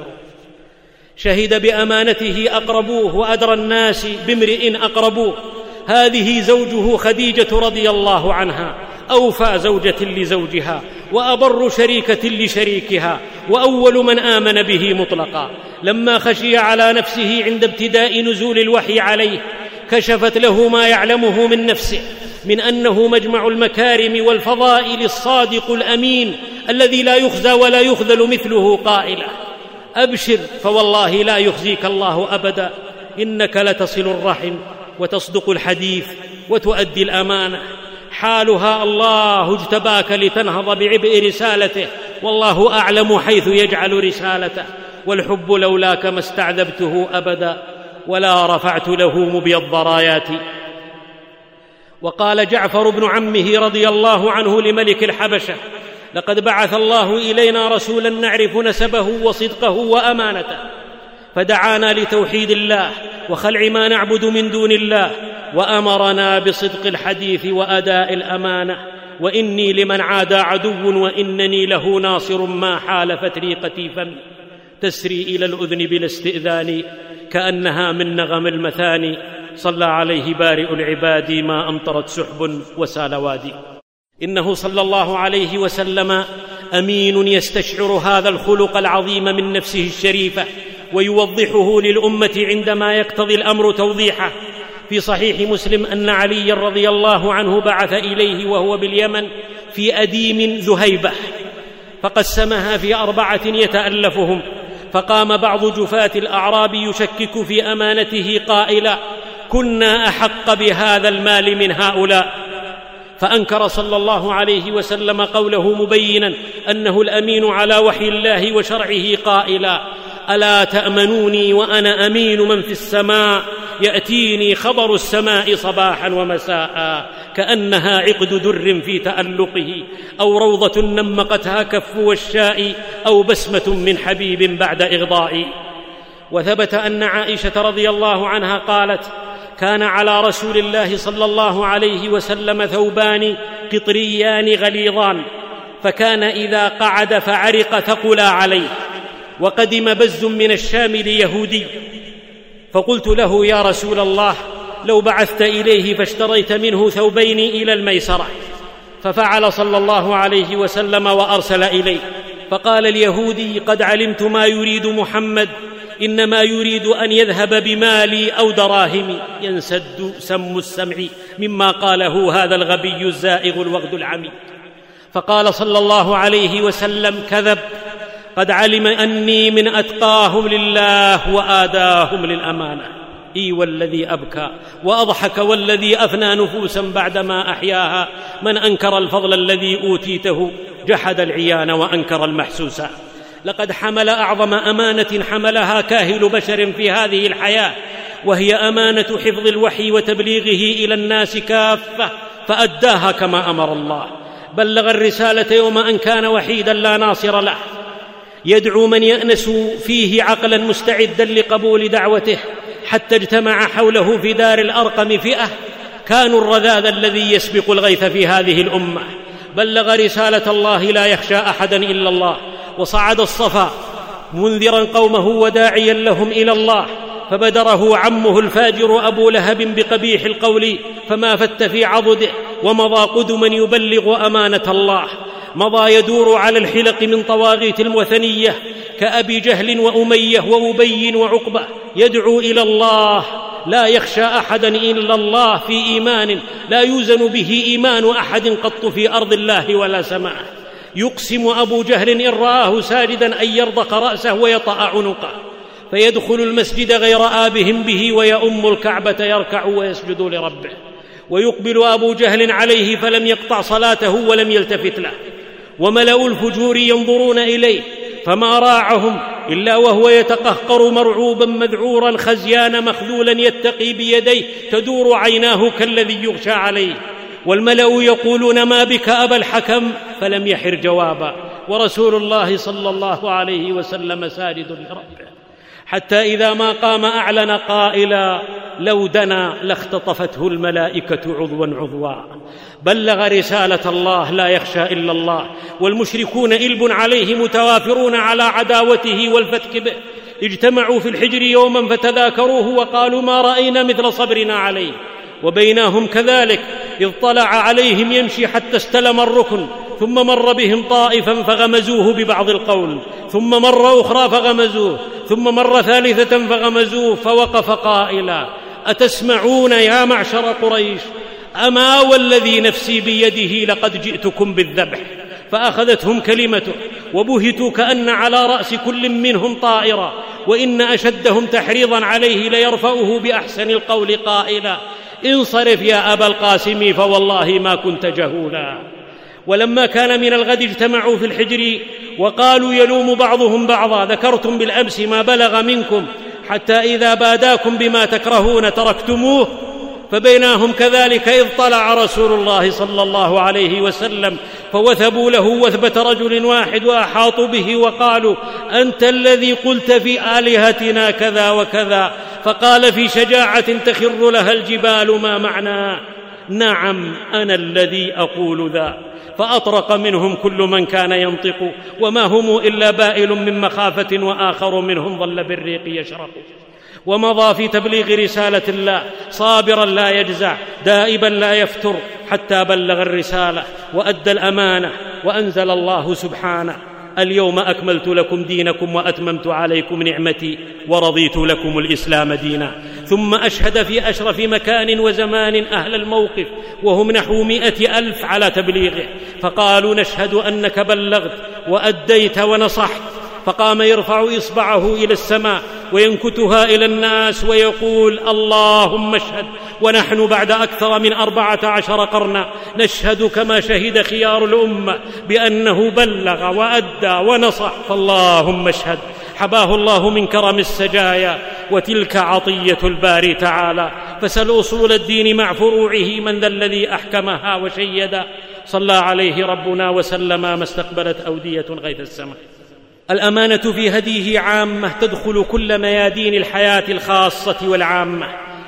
شهد بأمانته أقربوه، وأدرى الناس بامرئ أقربوه. هذه زوجه خديجة رضي الله عنها، أوفى زوجة لزوجها، وأبر شريكة لشريكها، وأول من آمن به مطلقا. لما خشي على نفسه عند ابتداء نزول الوحي عليه، كشفت له ما يعلمه من نفسه، من أنه مجمع المكارم والفضائل الصادق الأمين الذي لا يخزى ولا يخذل مثله، قائلا: أبشر فوالله لا يخزيك الله أبدا، إنك لتصل الرحم وتصدق الحديث وتؤدي الأمانة. حالها: الله اجتباك لتنهض بعبء رسالته، والله أعلم حيث يجعل رسالته، والحب لولاك ما استعذبته أبدا، ولا رفعت له مبيض راياتي. وقال جعفر بن عمه رضي الله عنه لملك الحبشة: لقد بعث الله إلينا رسولا نعرف نسبه وصدقه وأمانته، فدعانا لتوحيد الله وخلع ما نعبد من دون الله، وأمرنا بصدق الحديث وأداء الأمانة. وإني لمن عادى عدو، وإنني له ناصر، ما حالفت ريقتي فم تسري إلى الأذن بلا استئذان، كأنها من نغم المثاني. صلى عليه بارئ العباد، ما أمطرت سحب وسال وادي. إنه صلى الله عليه وسلم أمين يستشعر هذا الخلق العظيم من نفسه الشريفة، ويوضحه للأمة عندما يقتضي الأمر توضيحه. في صحيح مسلم أن علي رضي الله عنه بعث إليه وهو باليمن في أديم ذهيبة، فقسمها في 4 يتألفهم، فقام بعض جفاة الأعراب يشكك في أمانته قائلا: كنا أحق بهذا المال من هؤلاء. فأنكر صلى الله عليه وسلم قوله، مبينا أنه الأمين على وحي الله وشرعه، قائلا: ألا تأمنوني وأنا أمين من في السماء، يأتيني خبر السماء صباحا ومساء، كأنها عقد در في تألقه، أو روضة نمقتها كف والشاء، أو بسمة من حبيب بعد إغضاء. وثبت أن عائشة رضي الله عنها قالت: كان على رسول الله صلى الله عليه وسلم ثوبان قطريان غليظان، فكان إذا قعد فعرق ثقلا عليه، وقدم بز من الشام ليهودي، فقلت له: يا رسول الله، لو بعثت إليه فاشتريت منه ثوبين إلى الميسرة. ففعل صلى الله عليه وسلم وأرسل إليه، فقال اليهودي: قد علمت ما يريد محمد، إنما يريد أن يذهب بمالي أو دراهمي. ينسد سم السمع مما قاله هذا الغبي الزائغ الوغد العميد. فقال صلى الله عليه وسلم: كذب، قد علم أني من أتقاهم لله وآداهم للأمانة. إي والذي أبكى وأضحك والذي أفنى نفوسا بعدما أحياها، من أنكر الفضل الذي أوتيته جحد العيان وأنكر المحسوسات. لقد حمل أعظم أمانة حملها كاهل بشر في هذه الحياة، وهي أمانة حفظ الوحي وتبليغه إلى الناس كافة، فأداها كما أمر الله. بلغ الرسالة يوم أن كان وحيدا لا ناصر له، يدعو من يأنس فيه عقلا مستعدا لقبول دعوته، حتى اجتمع حوله في دار الأرقم فئة كانوا الرذاذ الذي يسبق الغيث في هذه الأمة. بلغ رسالة الله لا يخشى أحدا إلا الله، وصعد الصفا منذرا قومه وداعيا لهم إلى الله، فبدره عمه الفاجر أبو لهب بقبيح القول، فما فت في عضده، ومضى قدما يبلغ أمانة الله. مضى يدور على الحلق من طواغيت الوثنية كأبي جهل وأمية وأبي وعقبة، يدعو إلى الله لا يخشى أحدا إلا الله، في إيمان لا يوزن به إيمان أحد قط في أرض الله ولا سماء. يقسم أبو جهل إن رآه ساجدا أن يرضخ رأسه ويطأ عنقه، فيدخل المسجد غير آبهم به، ويؤم الكعبة يركع ويسجد لربه. ويقبل أبو جهل عليه فلم يقطع صلاته ولم يلتفت له، وملأ الفجور ينظرون إليه، فما راعهم إلا وهو يتقهقر مرعوبا مذعورا خزيان مخذولا يتقي بيديه تدور عيناه كالذي يغشى عليه. والملأ يقولون: ما بك أبا الحكم؟ فلم يحر جوابا، ورسول الله صلى الله عليه وسلم ساجد لربه، حتى إذا ما قام أعلن قائلا: لو دنا لاختطفته الملائكة عضوا عضوا. بلغ رسالة الله لا يخشى إلا الله، والمشركون إلب عليه متوافرون على عداوته والفتك به. اجتمعوا في الحجر يوما فتذاكروه وقالوا: ما رأينا مثل صبرنا عليه. وبينهم كذلك إذ طلع عليهم يمشي حتى استلم الركن، ثم مر بهم طائفا فغمزوه ببعض القول، ثم مرة أخرى فغمزوه، ثم مرة ثالثة فغمزوه، فوقف قائلا: أتسمعون يا معشر قريش؟ أما والذي نفسي بيده لقد جئتكم بالذبح. فأخذتهم كلمته وبهتوا كأن على رأس كل منهم طائرا، وإن أشدهم تحريضا عليه ليرفعه بأحسن القول قائلا: انصرف يا أبا القاسم فوالله ما كنت جهولا. ولما كان من الغد اجتمعوا في الحجر وقالوا يلوم بعضهم بعضا: ذكرتم بالأمس ما بلغ منكم، حتى إذا باداكم بما تكرهون تركتموه. فبينهم كذلك إذ طلع رسول الله صلى الله عليه وسلم، فوثبوا له وثبة رجل واحد وأحاطوا به وقالوا: أنت الذي قلت في آلهتنا كذا وكذا. فقال في شجاعة تخر لها الجبال: ما معناه؟ نعم أنا الذي أقول ذا. فأطرق منهم كل من كان ينطق، وما هم إلا بائل من مخافة، وآخر منهم ظل بالريق يشرق. ومضى في تبليغ رسالة الله صابرا لا يجزع، دائبا لا يفتر، حتى بلغ الرسالة وأدى الأمانة. وأنزل الله سبحانه: اليوم أكملت لكم دينكم وأتممت عليكم نعمتي ورضيت لكم الإسلام دينا. ثم أشهد في أشرف مكان وزمان أهل الموقف، وهم نحو 100,000 على تبليغه، فقالوا: نشهد أنك بلغت وأديت ونصحت. فقام يرفع إصبعه إلى السماء وينكتها إلى الناس ويقول: اللهم اشهد، ونحن بعد أكثر من 14 قرنا نشهد كما شهد خيار الأمة بأنه بلغ وأدى ونصح، فاللهم اشهد. حباه الله من كرم السجايا، وتلك عطية الباري تعالى. فسل أصول الدين مع فروعه، من ذا الذي أحكمها وشيدا. صلى عليه ربنا وسلم ما استقبلت أودية غيث السماء. الأمانة في هديه عامة تدخل كل ميادين الحياة الخاصة والعامة.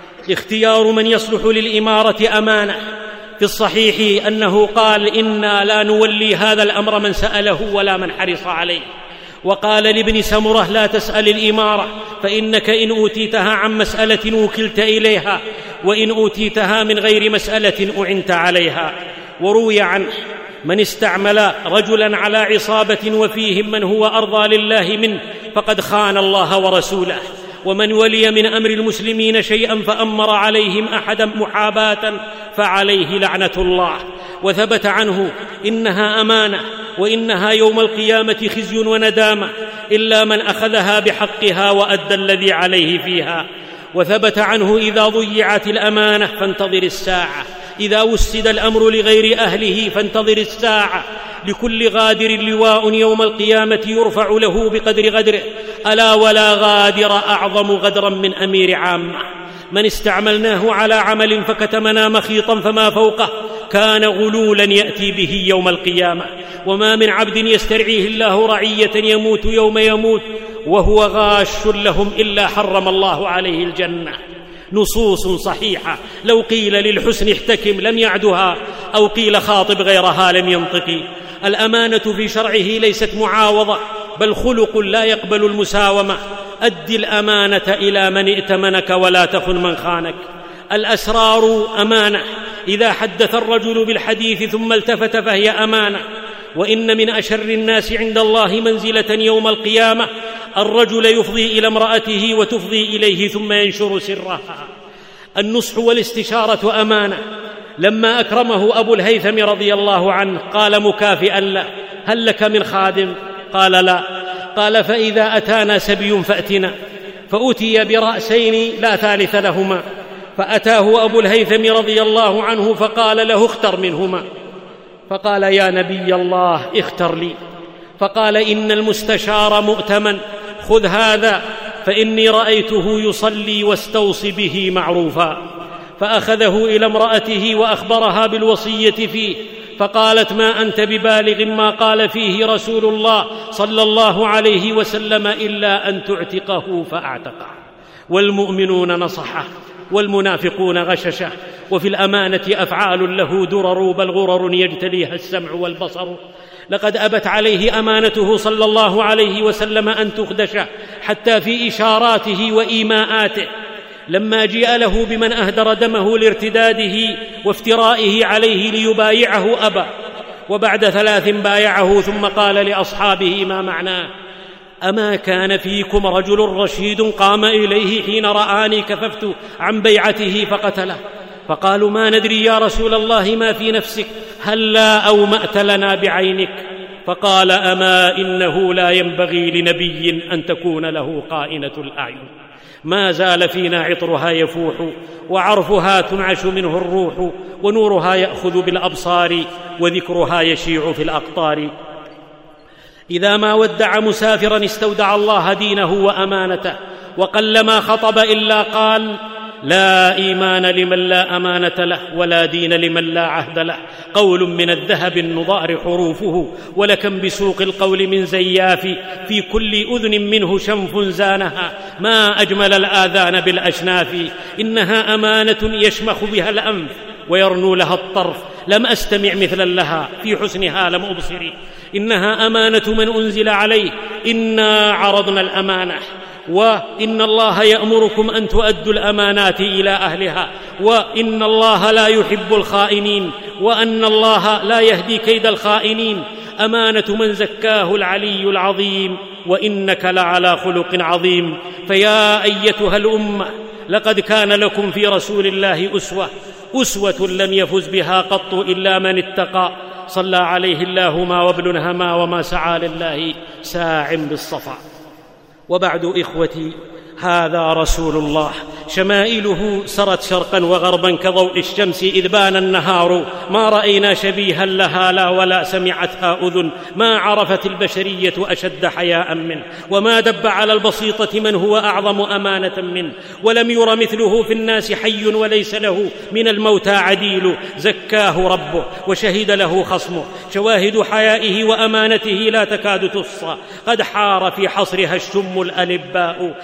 اختيار من يصلح للإمارة أمانة. في الصحيح أنه قال: إنا لا نولي هذا الأمر من سأله ولا من حرص عليه. وقال لابن سمرة: لا تسأل الإمارة، فإنك إن أوتيتها عن مسألة وكلت إليها، وإن أوتيتها من غير مسألة أعنت عليها. وروي عنه: من استعمل رجلا على عصابة وفيهم من هو أرضى لله منه فقد خان الله ورسوله، ومن ولي من أمر المسلمين شيئا فأمر عليهم أحدا محاباة فعليه لعنة الله. وثبت عنه: إنها أمانة، وإنها يوم القيامة خزي وندامة، إلا من أخذها بحقها وأدى الذي عليه فيها. وثبت عنه: إذا ضيعت الأمانة فانتظر الساعة، إذا وسد الأمر لغير أهله فانتظر الساعة، لكل غادر لواء يوم القيامة يرفع له بقدر غدره، ألا ولا غادر أعظم غدرا من أمير عامة. من استعملناه على عمل فكتمنا مخيطا فما فوقه كان غلولا يأتي به يوم القيامة. وما من عبد يسترعيه الله رعية يموت يوم يموت وهو غاش لهم إلا حرم الله عليه الجنة. نصوص صحيحة لو قيل للحسن احتكم لم يعدها، أو قيل خاطب غيرها لم ينطق. الأمانة في شرعه ليست معاوضة، بل خلق لا يقبل المساومة. أد الأمانة إلى من ائتمنك ولا تخن من خانك. الأسرار أمانة، إذا حدث الرجل بالحديث ثم التفت فهي أمانة. وإن من أشر الناس عند الله منزلة يوم القيامة الرجل يفضي إلى امرأته وتفضي إليه ثم ينشر سرها. النصح والاستشارة أمانة. لما أكرمه أبو الهيثم رضي الله عنه قال مكافئا له: هل لك من خادم؟ قال: لا. قال: فإذا أتانا سبي فأتنا. فأتي برأسين لا ثالث لهما، فأتاه أبو الهيثم رضي الله عنه فقال له: اختر منهما. فقال: يا نبي الله اختر لي. فقال: إن المستشار مؤتمن، خذ هذا فإني رأيته يصلي واستوص به معروفا. فأخذه إلى امرأته وأخبرها بالوصية فيه، فقالت: ما أنت ببالغ ما قال فيه رسول الله صلى الله عليه وسلم إلا أن تعتقه فأعتقه. والمؤمنون نصحه، والمنافقون غششه. وفي الأمانة أفعال له درر، بل غرر يجتليها السمع والبصر. لقد أبت عليه أمانته صلى الله عليه وسلم أن تخدش، حتى في إشاراته وإيماءاته. لما جيء له بمن أهدر دمه لارتداده وافترائه عليه ليبايعه أبى، وبعد 3 بايعه ثم قال لأصحابه: ما معناه؟ أما كان فيكم رجل رشيد قام إليه حين رآني كففت عن بيعته فقتله؟ فقالوا: ما ندري يا رسول الله ما في نفسك، هلا أومأت لنا بعينك؟ فقال: أما إنه لا ينبغي لنبي أن تكون له قائنة الأعين. ما زال فينا عطرها يفوح، وعرفها تنعش منه الروح، ونورها يأخذ بالأبصار، وذكرها يشيع في الأقطار. إذا ما ودع مسافرا استودع الله دينه وأمانته، وقلما خطب إلا قال: لا إيمان لمن لا أمانة له، ولا دين لمن لا عهد له. قول من الذهب النضار حروفه، ولكم بسوق القول من زياف، في كل أذن منه شنف زانها، ما أجمل الآذان بالأشناف. إنها أمانة يشمخ بها الأنف ويرنو لها الطرف، لم أستمع مثلا لها في حسنها لم أبصر. إنها أمانة من أنزل عليه، إنا عرضنا الأمانة، وإن الله يأمركم أن تؤدوا الأمانات إلى أهلها، وإن الله لا يحب الخائنين، وأن الله لا يهدي كيد الخائنين. أمانة من زكاه العلي العظيم، وإنك لعلى خلق عظيم. فيا أيتها الأمة، لقد كان لكم في رسول الله أسوة لم يفز بها قط إلا من اتقى. صلى عليه اللهم وابن هما، وما سعى لله ساع بالصفا. وبعد إخوتي، هذا رسول الله، شمائله سرت شرقا وغربا كضوء الشمس إذ بان النهار. ما رأينا شبيها لها، لا ولا سمعتها أذن، ما عرفت البشرية أشد حياء منه، وما دب على البسيطة من هو أعظم أمانة منه. ولم ير مثله في الناس حي، وليس له من الموتى عديل. زكاه ربه وشهد له خصمه، شواهد حيائه وأمانته لا تكاد تحصى. قد حار في حصرها الشم الألباء، عرضت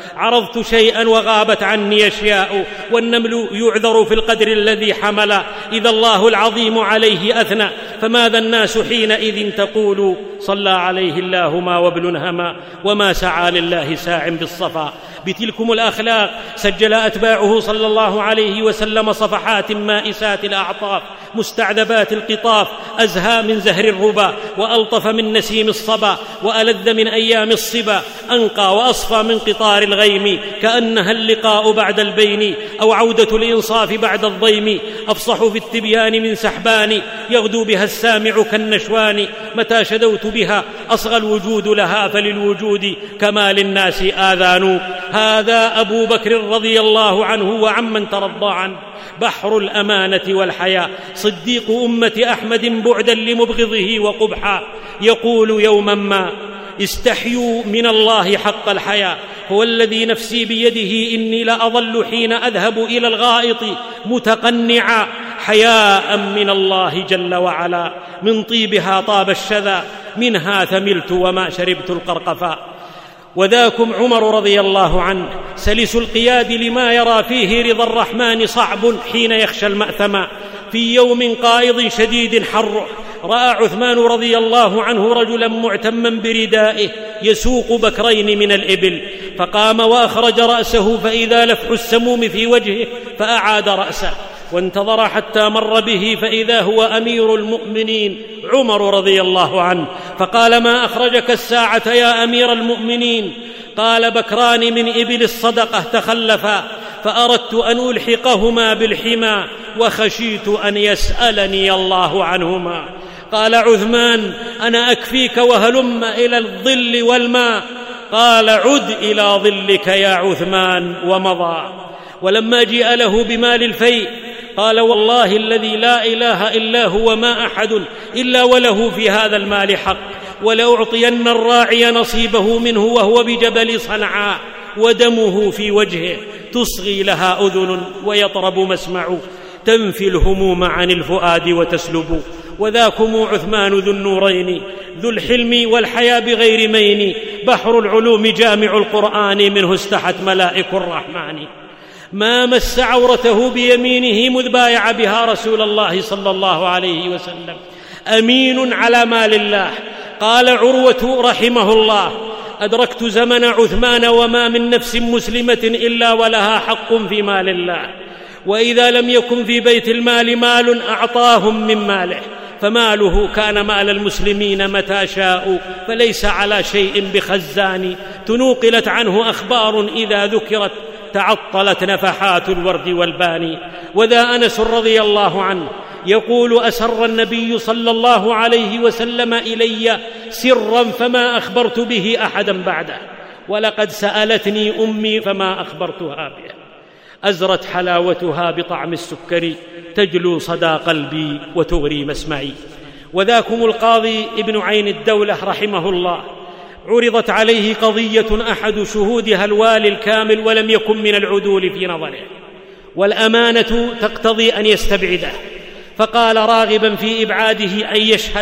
حفظت شيئا وغابت عني أشياء، والنمل يعذر في القدر الذي حمل، إذا الله العظيم عليه أثنى، فماذا الناس حينئذ تقول؟ صلى عليه الله ما وابل هما، وما سعى لله ساع بالصفا. بتلكم الأخلاق سجل أتباعه صلى الله عليه وسلم صفحات مائسات الأعطاف، مستعذبات القطاف، أزهى من زهر الربا، وألطف من نسيم الصبا، وألذ من أيام الصبا، أنقى وأصفى من قطار الغيم، كأنها اللقاء بعد البين أو عودة الإنصاف بعد الضيم، أفصح في التبيان من سحبان، يغدو بها السامع كالنشوان، متى شدوت بها أصغى الوجود لها، فللوجود كما للناس آذان. هذا أبو بكر رضي الله عنه وعمن ترضى عنه، بحر الأمانة والحياء، صديق أمة أحمد بعدا لمبغضه وقبحا، يقول يوما ما: استحيوا من الله حق الحياء، هو الذي نفسي بيده إني لأظل حين أذهب إلى الغائط متقنعا، حياء من الله جل وعلا، من طيبها طاب الشذا، منها ثملت وما شربت القرقفا. وذاكم عمر رضي الله عنه، سلس القياد لما يرى فيه رضا الرحمن صعب حين يخشى المأثما. في يوم قائض شديد حر، رأى عثمان رضي الله عنه رجلا معتما بردائه يسوق بكرين من الإبل، فقام وأخرج رأسه فإذا لفح السموم في وجهه، فأعاد رأسه وانتظر حتى مر به، فإذا هو أمير المؤمنين عمر رضي الله عنه، فقال: ما أخرجك الساعة يا أمير المؤمنين؟ قال: بكران من إبل الصدقة تخلفا، فأردت أن ألحقهما بالحمى، وخشيت أن يسألني الله عنهما. قال عثمان: أنا أكفيك وهلم إلى الظل والماء. قال: عد إلى ظلك يا عثمان، ومضى. ولما جاء له بمال الفيء قال: والله الذي لا إله إلا هو ما أحد إلا وله في هذا المال حق، ولأعطين الراعي نصيبه منه وهو بجبل صنعاء، ودمه في وجهه تصغي لها أذن ويطرب مسمع، تنفي الهموم عن الفؤاد وتسلب. وذاكم عثمان ذو النورين، ذو الحلم والحياء بغير مين، بحر العلوم جامع القرآن، منه استحت ملائك الرحمن. ما مس عورته بيمينه مذ بايع بها رسول الله صلى الله عليه وسلم، أمين على مال الله. قال عروة رحمه الله: أدركت زمن عثمان وما من نفس مسلمة إلا ولها حق في مال الله، وإذا لم يكن في بيت المال مال أعطاهم من ماله، فماله كان مال المسلمين متى شاءوا، فليس على شيء بخزان، تنوقلت عنه أخبار إذا ذكرت تعطلت نفحات الورد والباني. وذا أنس رضي الله عنه يقول: أسر النبي صلى الله عليه وسلم إلي سرا فما أخبرت به أحدا بعده، ولقد سألتني أمي فما أخبرتها به، أزرت حلاوتها بطعم السكر، تجلو صدى قلبي وتغري مسمعي. وذاكم القاضي ابن عين الدولة رحمه الله، عرضت عليه قضية أحد شهودها الوالي الكامل ولم يكن من العدول في نظره، والأمانة تقتضي أن يستبعده، فقال راغبا في إبعاده أن يشهد.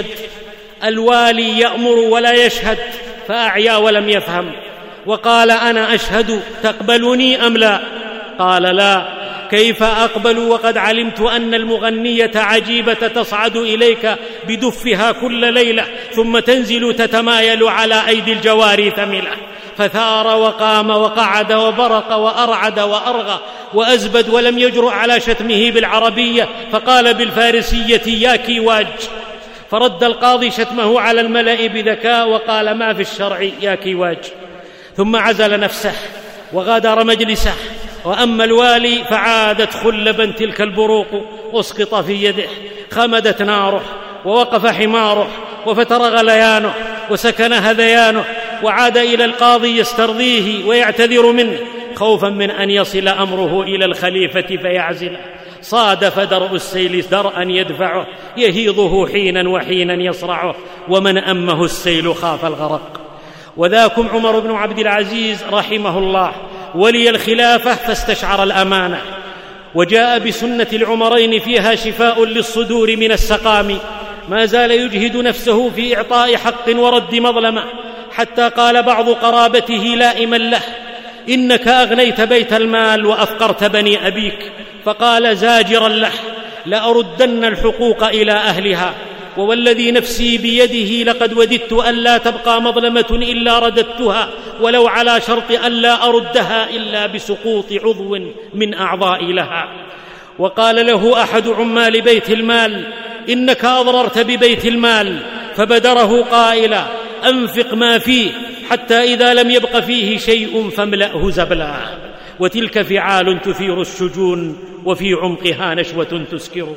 الوالي يأمر ولا يشهد، فأعيا ولم يفهم، وقال: أنا أشهد، تقبلني أم لا؟ قال: لا. كيف أقبل وقد علمت أن المغنية عجيبة تصعد إليك بدفها كل ليلة ثم تنزل تتمايل على أيدي الجواري ثملة. فثار وقام وقعد وبرق وأرعد وأرغى وأزبد، ولم يجرؤ على شتمه بالعربية، فقال بالفارسية: يا كيواج. فرد القاضي شتمه على الملأ بذكاء وقال: ما في الشرع يا كيواج. ثم عزل نفسه وغادر مجلسه. وأما الوالي فعادت خلبا تلك البروق، أسقط في يده، خمدت ناره، ووقف حماره، وفتر غليانه، وسكن هذيانه، وعاد إلى القاضي يسترضيه ويعتذر منه، خوفا من أن يصل أمره إلى الخليفة فيعزله. صادف درء السيل درءا يدفعه، يهيضه حينا وحينا يصرعه، ومن أمه السيل خاف الغرق. وذاكم عمر بن عبد العزيز رحمه الله، ولي الخلافة فاستشعر الأمانة، وجاء بسنة العمرين فيها شفاء للصدور من السقام، ما زال يجهد نفسه في إعطاء حق ورد مظلمة، حتى قال بعض قرابته لائما له: إنك أغنيت بيت المال وأفقرت بني أبيك. فقال زاجرا له: لأردن الحقوق إلى أهلها، ووالذي نفسي بيده لقد وددت ألا تبقى مظلمة إلا رددتها، ولو على شرط ألا أردها إلا بسقوط عضو من أعضائي لها. وقال له أحد عمال بيت المال: إنك أضررت ببيت المال. فبدره قائلا: أنفق ما فيه حتى إذا لم يبق فيه شيء فاملأه زبلا. وتلك فعال تثير الشجون، وفي عمقها نشوة تسكر.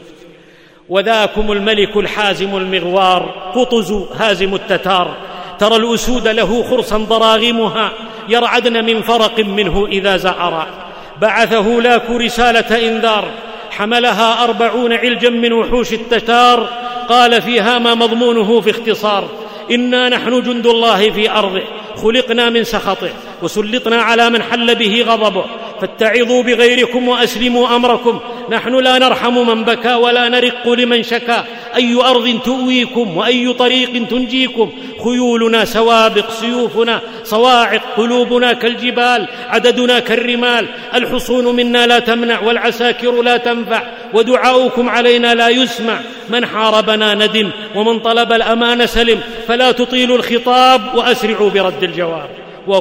وذاكم الملك الحازم المغوار قطز هازم التتار، ترى الأسود له خرصا ضراغمها يرعدن من فرق منه إذا زعر. بعثه لاك رسالة إنذار حملها 40 علجا من وحوش التتار، قال فيها ما مضمونه في اختصار: إنا نحن جند الله في أرضه، خلقنا من سخطه وسلطنا على من حل به غضبه، فاتعظوا بغيركم وأسلموا أمركم. نحن لا نرحم من بكى ولا نرق لمن شكا. أي أرض تؤويكم وأي طريق تنجيكم؟ خيولنا سوابق، سيوفنا صواعق، قلوبنا كالجبال، عددنا كالرمال. الحصون منا لا تمنع والعساكر لا تنفع، ودعاؤكم علينا لا يسمع. من حاربنا ندم ومن طلب الأمان سلم، فلا تطيلوا الخطاب وأسرعوا برد الجواب.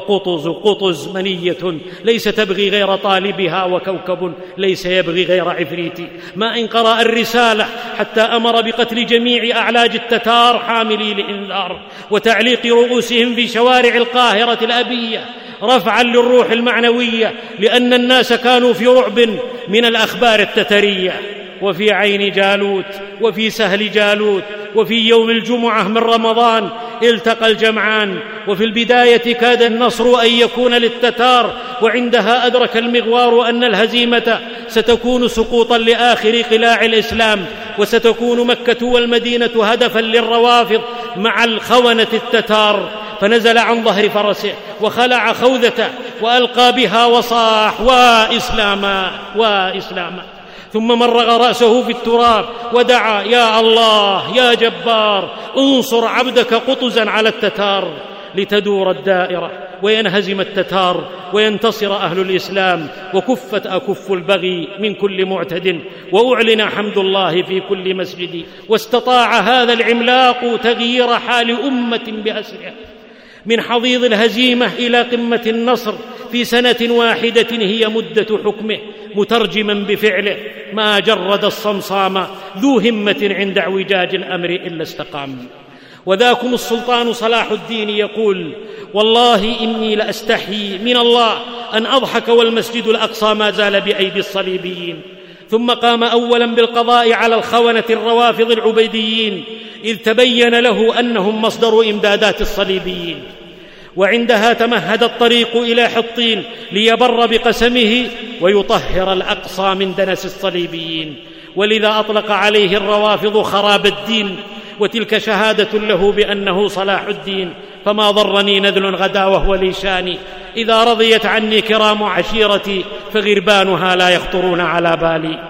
وقطز منية ليس تبغي غير طالبها، وكوكب ليس يبغي غير عفريتي. ما إن قرأ الرسالة حتى أمر بقتل جميع أعلاج التتار حاملي الإنذار، وتعليق رؤوسهم في شوارع القاهرة الأبية رفعا للروح المعنوية، لأن الناس كانوا في رعب من الأخبار التترية. وفي عين جالوت وفي سهل جالوت وفي يوم الجمعة من رمضان التقى الجمعان، وفي البداية كاد النصر أن يكون للتتار، وعندها أدرك المغوار أن الهزيمة ستكون سقوطا لآخر قلاع الإسلام، وستكون مكة والمدينة هدفا للروافض مع الخونة التتار. فنزل عن ظهر فرسه وخلع خوذته وألقى بها وصاح: وإسلاما وإسلاما. ثم مرغ رأسه في التراب ودعا: يا الله يا جبار، انصر عبدك قطزا على التتار، لتدور الدائرة وينهزم التتار وينتصر أهل الإسلام، وكفت أكف البغي من كل معتد، وأعلن حمد الله في كل مسجد. واستطاع هذا العملاق تغيير حال أمة بأسرها من حضيض الهزيمة إلى قمة النصر في سنة واحدة هي مدة حكمه، مترجما بفعله ما جرد الصمصام ذو همة عند اعوجاج الأمر إلا استقام. وذاكم السلطان صلاح الدين يقول: والله إني لأستحيي من الله أن أضحك والمسجد الأقصى ما زال بأيدي الصليبيين. ثم قام أولا بالقضاء على الخونة الروافض العبيديين، إذ تبين له أنهم مصدر إمدادات الصليبيين. وعندها تمهد الطريق إلى حطين ليبر بقسمه ويطهر الأقصى من دنس الصليبيين، ولذا أطلق عليه الروافض خراب الدين، وتلك شهادة له بأنه صلاح الدين. فما ضرني نذل غدا وهو لي شاني، إذا رضيت عني كرام عشيرتي فغربانها لا يخطرون على بالي.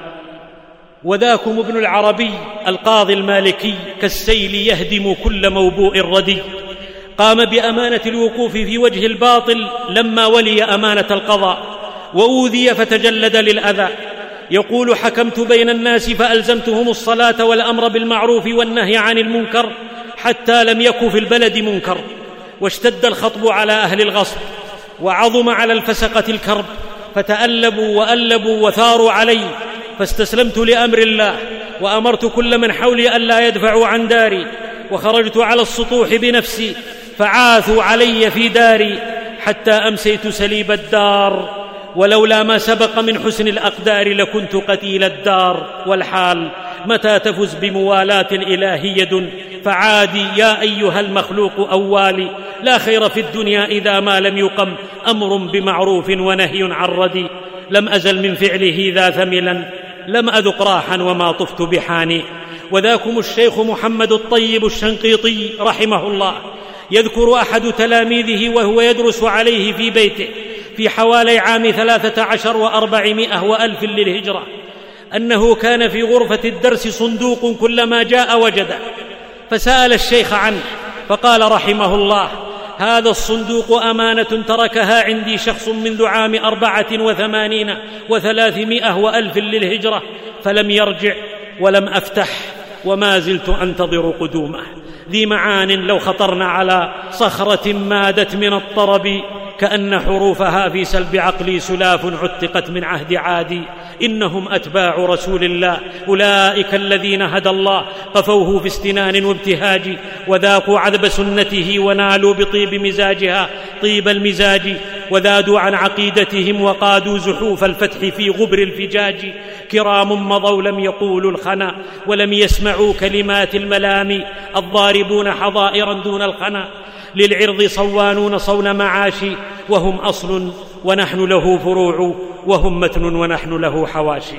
وذاكم ابن العربي القاضي المالكي كالسيل يهدم كل موبوء ردي، قام بأمانة الوقوف في وجه الباطل لما ولي أمانة القضاء، وأوذي فتجلد للأذى. يقول: حكمت بين الناس فألزمتهم الصلاة والأمر بالمعروف والنهي عن المنكر حتى لم يكن في البلد منكر، واشتد الخطب على أهل الغصب، وعظم على الفسقة الكرب، فتألبوا وألبوا وثاروا علي، فاستسلمت لأمر الله، وأمرت كل من حولي ألا يدفعوا عن داري، وخرجت على السطوح بنفسي فعاثوا علي في داري حتى أمسيت سليب الدار، ولولا ما سبق من حسن الأقدار لكنت قتيل الدار. والحال متى تفز بموالاة الإله يد فعادي يا أيها المخلوق أوالي، لا خير في الدنيا إذا ما لم يقم أمر بمعروف ونهي عن ردي. لم أزل من فعله ذا ثملا، لم أذق راحا وما طفت بحاني. وذاكم الشيخ محمد الطيب الشنقيطي رحمه الله يذكر أحد تلاميذه وهو يدرس عليه في بيته في حوالي عام 13 و400 وألف للهجرة، أنه كان في غرفة الدرس صندوق كلما جاء وجده، فسأل الشيخ عنه فقال رحمه الله: هذا الصندوق أمانة تركها عندي شخص منذ عام 84 و300 وألف للهجرة، فلم يرجع ولم أفتح، وما زلت أنتظر قدومه. ذي معان لو خطرنا على صخرة مادت من الطرب، كأن حروفها في سلب عقلي سلاف عتقت من عهد عادي. إنهم أتباع رسول الله، أولئك الذين هدى الله، قفوه في استنان وابتهاج، وذاقوا عذب سنته، ونالوا بطيب مزاجها طيب المزاج، وذادوا عن عقيدتهم، وقادوا زحوف الفتح في غبر الفجاج. كرام مضوا لم يقولوا الخنا، ولم يسمعوا كلمات الملام، الضاربون حظائرا دون الخنا، للعرض صوانون صون معاشي، وهم أصل ونحن له فروع، وهم متن ونحن له حواشي.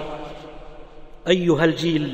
أيها الجيل،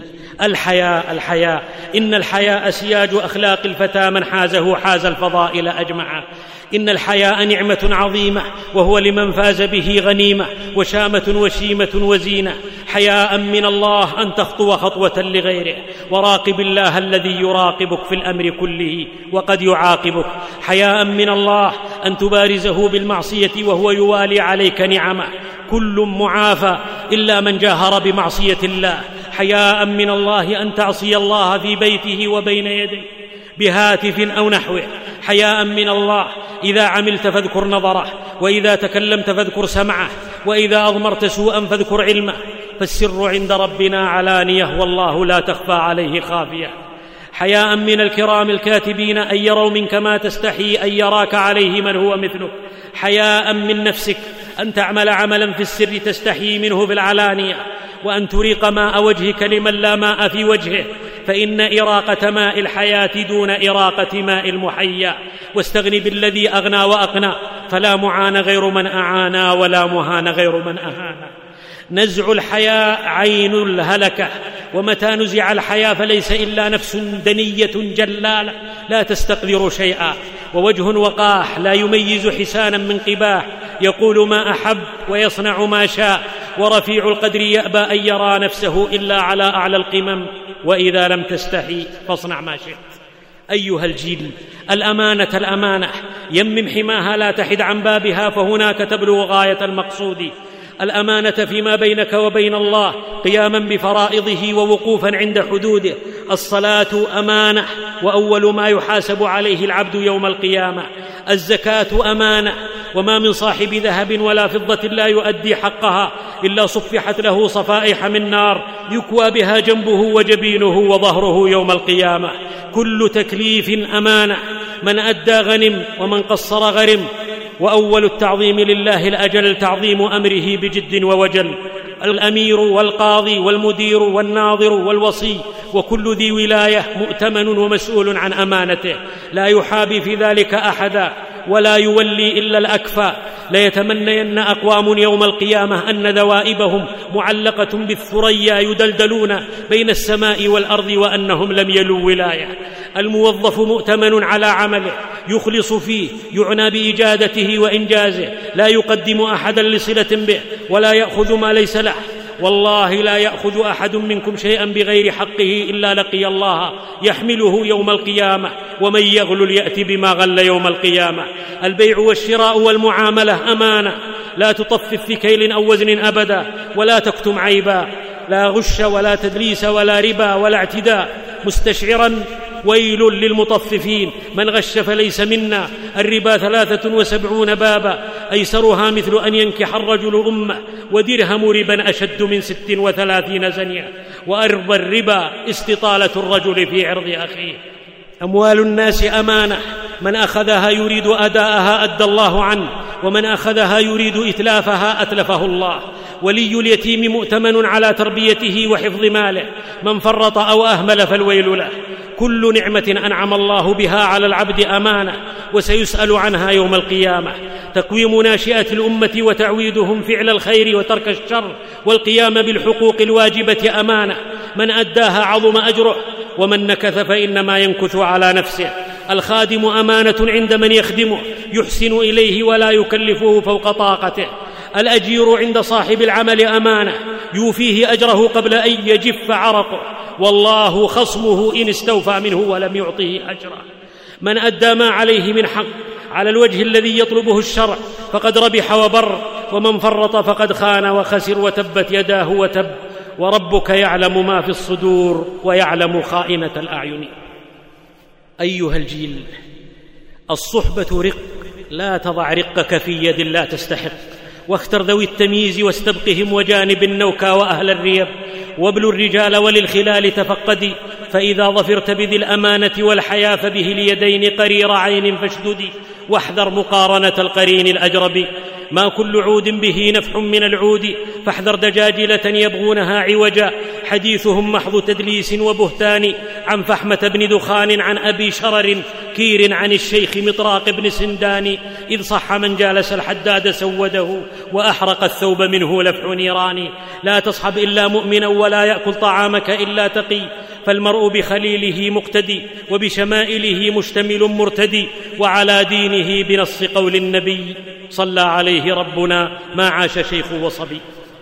الحياء إن الحياء سياج أخلاق الفتى، من حازه حاز الفضائل أجمعا. إن الحياء نعمة عظيمة، وهو لمن فاز به غنيمة، وشامة وشيمة وزينة. حياء من الله أن تخطو خطوة لغيره، وراقب الله الذي يراقبك في الأمر كله وقد يعاقبك. حياء من الله أن تبارزه بالمعصية وهو يوالي عليك نعمه. كل معافى إلا من جاهر بمعصية الله. حياء من الله أن تعصي الله في بيته وبين يديه بهاتف أو نحوه. حياء من الله إذا عملت فاذكر نظره، وإذا تكلمت فاذكر سمعه، وإذا أضمرت سوءا فاذكر علمه. فالسر عند ربنا علانية، والله لا تخفى عليه خافية. حياء من الكرام الكاتبين أن يروا منك ما تستحي أن يراك عليه من هو مثلك. حياء من نفسك أن تعمل عملا في السر تستحي منه في العلانية، وأن تريق ماء وجهك لمن لا ماء في وجهه، فإن إراقة ماء الحياة دون إراقة ماء المحيا. واستغن بالذي أغنى وأقنى، فلا معان غير من أعانا، ولا مهان غير من أهانا. نزع الحياء عين الهلكة، ومتى نزع الحياء فليس إلا نفس دنية جلالة لا تستقدر شيئا، ووجه وقاح لا يميز حسانا من قباح، يقول ما أحب ويصنع ما شاء، ورفيع القدر يأبى أن يرى نفسه إلا على أعلى القمم، وإذا لم تستحي فاصنع ما شئت. أيها الجيل، الأمانة يمم حماها لا تحد عن بابها، فهناك تبلغ غاية المقصود. الأمانة فيما بينك وبين الله، قياما بفرائضه ووقوفا عند حدوده. الصلاة أمانة، وأول ما يحاسب عليه العبد يوم القيامة. الزكاة أمانة، وما من صاحب ذهب ولا فضة لا يؤدي حقها إلا صفحت له صفائح من نار يكوى بها جنبه وجبينه وظهره يوم القيامة. كل تكليف أمانة، من أدى غنم ومن قصر غرم. وأول التعظيم لله الأجل تعظيم أمره بجد ووجل. الأمير والقاضي والمدير والناظر والوصي وكل ذي ولاية مؤتمن ومسؤول عن أمانته، لا يحابي في ذلك أحدا، ولا يولي إلا الأكفى. ليتمنين أقوام يوم القيامة أن ذوائبهم معلقة بالثريا يدلدلون بين السماء والأرض، وأنهم لم يلوا ولاية. الموظف مؤتمن على عمله، يخلص فيه، يعنى بإجادته وإنجازه، لا يقدم أحدا لصلة به، ولا يأخذ ما ليس له. والله لا يأخذ أحد منكم شيئا بغير حقه إلا لقي الله يحمله يوم القيامة، ومن يغلل يأتي بما غل يوم القيامة. البيع والشراء والمعاملة أمانة، لا تطفف في كيل أو وزن أبدا، ولا تكتم عيبا، لا غش ولا تدليس ولا ربا ولا اعتداء. مستشعرا ويل للمطففين، من غش فليس منا. الربا 73 بابا، أيسرها مثل أن ينكح الرجل أمه، ودرهم ربا أشد من 36 زنيا، وأربى الربا استطالة الرجل في عرض أخيه. أموال الناس أمانة، من أخذها يريد أداءها أدى الله عنه، ومن أخذها يريد إتلافها أتلفه الله. ولي اليتيم مؤتمن على تربيته وحفظ ماله، من فرط أو أهمل فالويل له. كل نعمة أنعم الله بها على العبد أمانة، وسيسأل عنها يوم القيامة. تقويم ناشئة الأمة وتعويدهم فعل الخير وترك الشر، والقيام بالحقوق الواجبة أمانة، من أداها عظم أجره، ومن نكث فإنما ينكث على نفسه. الخادم أمانة عند من يخدمه، يحسن إليه ولا يكلفه فوق طاقته. الأجير عند صاحب العمل أمانة، يوفيه أجره قبل أن يجف عرقه، والله خصمه إن استوفى منه ولم يعطه أجره. من أدى ما عليه من حق على الوجه الذي يطلبه الشرع فقد ربح وبر، ومن فرط فقد خان وخسر وتبت يداه وتب. وربك يعلم ما في الصدور ويعلم خائنة الأعين. أيها الجيل، الصحبة رق، لا تضع رقك في يد لا تستحق، واختر ذوي التمييز واستبقهم وجانب النوكى وأهل الريب، وابلوا الرجال وللخلال تفقدي، فإذا ظفرت بذي الأمانة والحياة فبه اليدين قرير عين فاشددي، واحذر مقارنة القرين الأجرب، ما كل عود به نفح من العود، فاحذر دجاجلة يبغونها عوجا، حديثهم محض تدليس وبهتان، عن فحمة بن دخان عن أبي شرر كير عن الشيخ مطراق بن سندان، إذ صح من جالس الحداد سوده، وأحرق الثوب منه لفح نيران. لا تصحب إلا مؤمنا ولا يأكل طعامك إلا تقي، فالمرء بخليله مقتدي، وبشمائله مشتمل مرتدي، وعلى دينه بنص قول النبي صلى عليه ربنا ما عاش شيخ وصبي.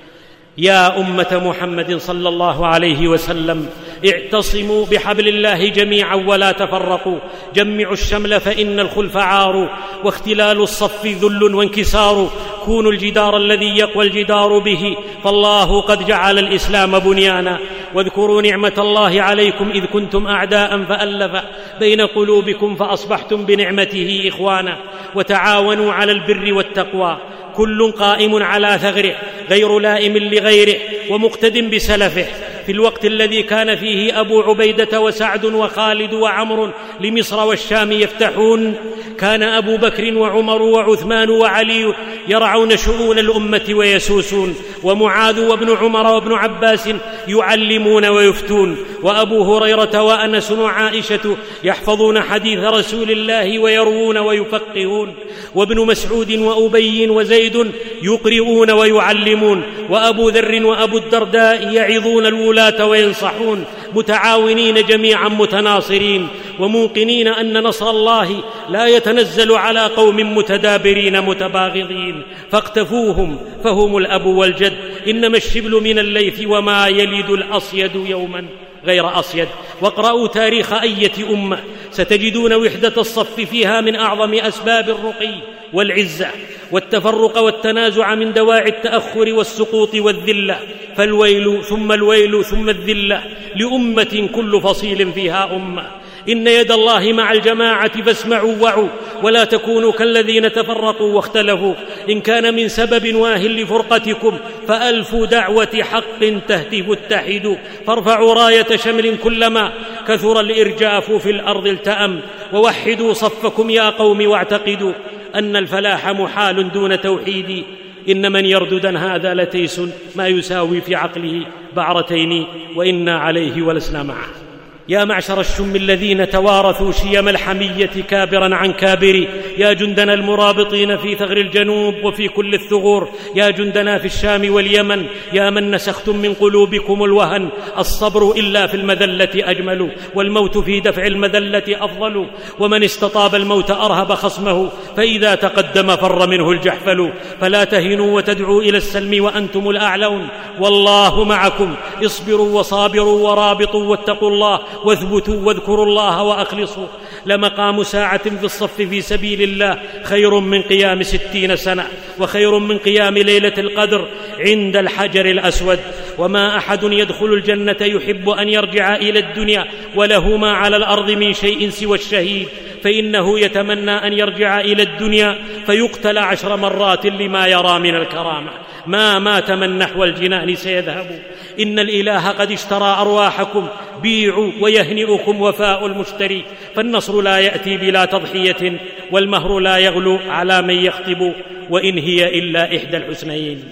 يا أمة محمد صلى الله عليه وسلم، اعتصموا بحبل الله جميعا ولا تفرقوا، جمعوا الشمل فإن الخلف عار، واختلال الصف ذل وانكسار، كونوا الجدار الذي يقوى الجدار به، فالله قد جعل الإسلام بنيانا. واذكروا نعمة الله عليكم إذ كنتم أعداء فألف بين قلوبكم فأصبحتم بنعمته إخوانا، وتعاونوا على البر والتقوى، كل قائم على ثغره غير لائم لغيره ومقتد بسلفه. في الوقت الذي كان فيه أبو عبيدة وسعد وخالد وعمر لمصر والشام يفتحون، كان أبو بكر وعمر وعثمان وعلي يرعون شؤون الأمة ويسوسون، ومعاذ وابن عمر وابن عباس يعلمون ويفتون، وأبو هريرة وأنس وعائشة يحفظون حديث رسول الله ويروون ويفقهون، وابن مسعود وأبي وزيد يقرؤون ويعلمون، وأبو ذر وأبو الدرداء يعظون الولاة وينصحون، متعاونين جميعا متناصرين، وموقنين أن نصر الله لا يتنزل على قوم متدابرين متباغضين، فاقتفوهم فهم الأب والجد، إنما الشبل من الليث وما يلد الأصيد يوما غير أصيد. واقرأوا تاريخ أية أمة ستجدون وحدة الصف فيها من أعظم أسباب الرقي والعزة، والتفرق والتنازع من دواعي التأخر والسقوط والذلة، فالويل ثم الويل ثم الذلة لأمة كل فصيل فيها أمة. إن يد الله مع الجماعة فاسمعوا وعوا، ولا تكونوا كالذين تفرقوا واختلفوا، إن كان من سبب واهل لفرقتكم فألف دعوة حق تهتف اتحدوا، فارفعوا راية شمل كلما كثر الإرجاف في الأرض التأم، ووحدوا صفكم يا قوم واعتقدوا أن الفلاح محال دون توحيد، إن من يرددن هذا لتيس ما يساوي في عقله بعرتين، وإنا عليه ولسنا معه. يا معشر الشم الذين توارثوا شيم الحمية كابرا عن كابر، يا جندنا المرابطين في ثغر الجنوب وفي كل الثغور، يا جندنا في الشام واليمن، يا من نسختم من قلوبكم الوهن، الصبر إلا في المذلة أجمل، والموت في دفع المذلة أفضل، ومن استطاب الموت أرهب خصمه، فإذا تقدم فر منه الجحفل، فلا تهنوا وتدعوا إلى السلم وأنتم الأعلون، والله معكم، اصبروا وصابروا ورابطوا واتقوا الله واثبتوا واذكروا الله وأخلصوا. لمقام ساعة في الصف في سبيل الله خير من قيام 60 سنة، وخير من قيام ليلة القدر عند الحجر الأسود. وما أحد يدخل الجنة يحب أن يرجع إلى الدنيا وله ما على الأرض من شيء سوى الشهيد، فإنه يتمنى أن يرجع إلى الدنيا فيقتل 10 مرات لما يرى من الكرامة، ما مات من نحو الجنان سيذهب. إن الإله قد اشترى أرواحكم، بيعوا ويهنئكم وفاء المشتري، فالنصر لا يأتي بلا تضحية، والمهر لا يغلو على من يخطب، وإن هي إلا إحدى الحسنيين.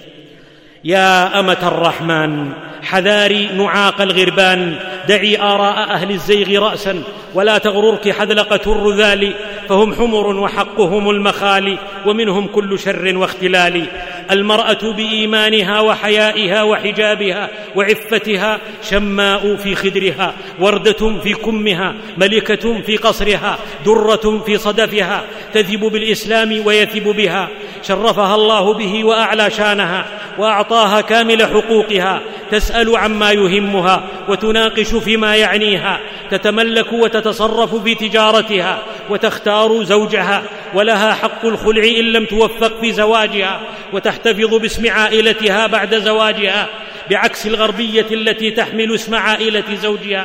يا أمة الرحمن، حذاري نعاق الغربان، دعي آراء أهل الزيغ رأسا، ولا تغررك حذلقة الرذال، فهم حمر وحقهم المخالي، ومنهم كل شر واختلال. المرأة بإيمانها وحيائها وحجابها وعفتها شماء في خدرها، وردة في كمها، ملكة في قصرها، درة في صدفها، تذب بالإسلام ويثب بها، شرفها الله به وأعلى شانها، وأعطاها كامل حقوقها، تسأل عما يهمها وتناقش فيما يعنيها، تتملك وتتصرف في تجارتها، وتختار زوجها، ولها حق الخلع إن لم توفق في زواجها، وتحتفظ باسم عائلتها بعد زواجها، بعكس الغربية التي تحمل اسم عائلة زوجها.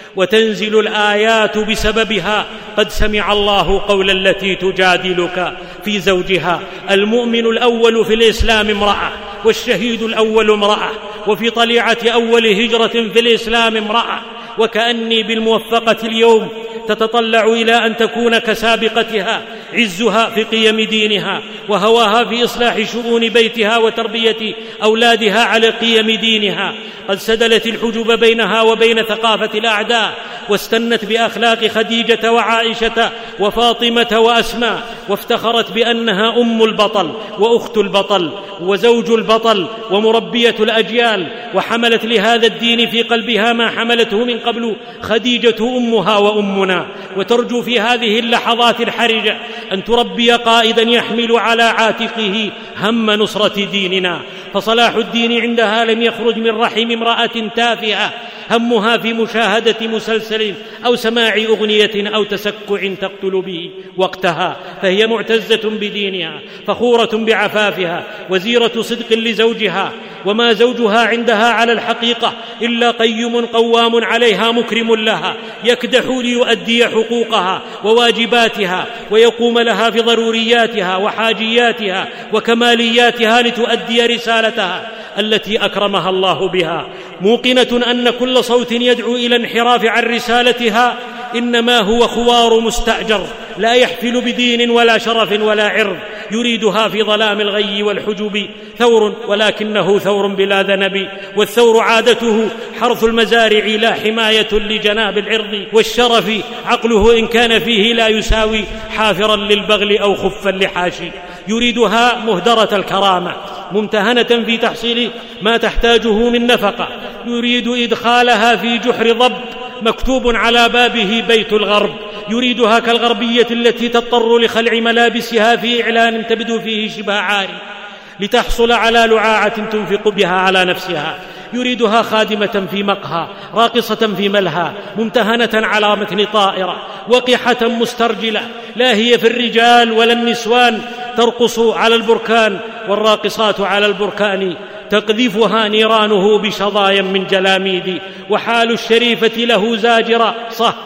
وتنزل الآيات بسببها: قد سمع الله قول التي تجادلك في زوجها. المؤمن الأول في الإسلام امرأة، والشهيد الأول امرأة، وفي طليعة أول هجرة في الإسلام امرأة. وكأني بالموفقة اليوم تتطلع إلى أن تكون كسابقتها، عزها في قيم دينها، وهواها في إصلاح شؤون بيتها وتربية أولادها على قيم دينها. قد سدلت الحجب بينها وبين ثقافة الأعداء، واستنت بأخلاق خديجة وعائشة وفاطمة وأسماء، وافتخرت بأنها أم البطل وأخت البطل وزوج البطل ومربية الأجيال، وحملت لهذا الدين في قلبها ما حملته من قبل خديجة أمها وأمنا. وترجو في هذه اللحظات الحرجة أن تربي قائدا يحمل على عاتقه هم نصرة ديننا. فصلاح الدين عندها لم يخرج من رحم امرأة تافهة همها في مشاهدة مسلسل أو سماع أغنية أو تسكع تقتل به وقتها، فهي معتزة بدينها، فخورة بعفافها، وزيرة صدق لزوجها. وما زوجها عندها على الحقيقة إلا قيم قوام عليها مكرم لها، يكدح ليؤدي حقوقها وواجباتها، ويقوم لها في ضرورياتها وحاجياتها وكمالياتها لتؤدي رسالتها التي أكرمها الله بها، موقنة أن كل صوت يدعو إلى انحراف عن رسالتها إنما هو خوار مستأجر لا يحفل بدين ولا شرف ولا عرض، يريدها في ظلام الغي والحجب. ثور ولكنه ثور بلا ذنب، والثور عادته حرث المزارع لا حماية لجناب العرض والشرف. عقله إن كان فيه لا يساوي حافرا للبغل أو خفا لحاشي. يريدها مهدرة الكرامة ممتهنة في تحصيل ما تحتاجه من نفقة، يريد إدخالها في جحر ضب مكتوب على بابه بيت الغرب. يريدها كالغربية التي تضطر لخلع ملابسها في إعلان تبدو فيه شبه عاري لتحصل على لعاعة تنفق بها على نفسها. يريدها خادمة في مقهى، راقصة في ملهى، ممتهنة على متن طائرة، وقحة مسترجلة، لا هي في الرجال ولا النسوان ترقص على البركان، والراقصات على البركان تقذفها نيرانه بشظايا من جلاميد. وحال الشريفة له زاجرة: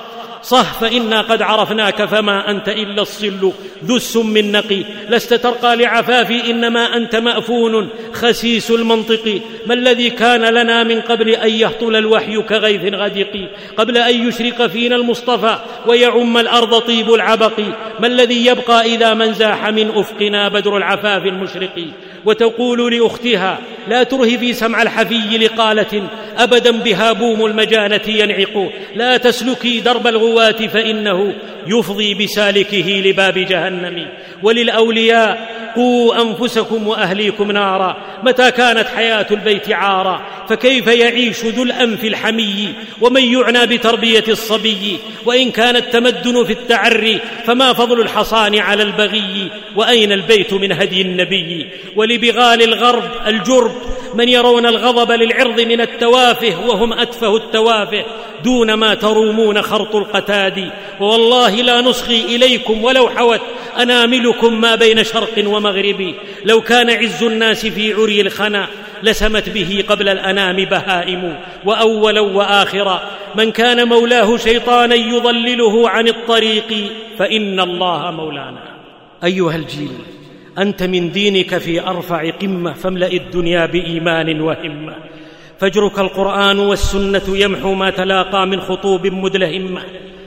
صح فإنا قد عرفناك فما أنت إلا الصل ذو السم النقي، لست ترقى لعفافي إنما أنت مأفون خسيس المنطق. ما الذي كان لنا من قبل أن يهطل الوحي كغيث غدق، قبل أن يشرق فينا المصطفى ويعم الأرض طيب العبق؟ ما الذي يبقى إذا من زاح من أفقنا بدر العفاف المشرق؟ وتقول لأختها: لا ترهفي سمع الحفي لقالة أبدا بها بوم المجانة ينعق، لا تسلكي درب الغواة فإنه يفضي بسالكه لباب جهنم. وللأولياء: قوا أنفسكم وأهليكم نارا. متى كانت حياة البيت عارا فكيف يعيش ذو الأنف الحمي ومن يعنى بتربية الصبي؟ وإن كان التمدن في التعري فما فضل الحصان على البغي؟ وأين البيت من هدي النبي؟ ولبغال الغرب الجرب من يرون الغضب للعرض من التوافه وهم أتفه التوافه دون ما ترومون خرط القتاد. ووالله لا نصغي إليكم ولو حوت أناملكم ما بين شرق ومغرب. لو كان عز الناس في عري الخنا لسمت به قبل الأنام بهائم. وأولا وآخرا من كان مولاه شيطانا يضلله عن الطريق فإن الله مولانا. أيها الجيل، أنت من دينك في أرفع قمة، فاملأ الدنيا بإيمان وهمة. فجرك القرآن والسنة يمحو ما تلاقى من خطوب مدلهمة.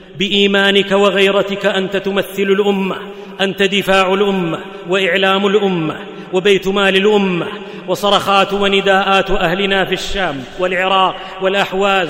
بإيمانك وغيرتك أنت تمثل الأمة، أنت دفاع الأمة وإعلام الأمة وبيت مال الأمة. وصرخات ونداءات أهلنا في الشام والعراق والأحواز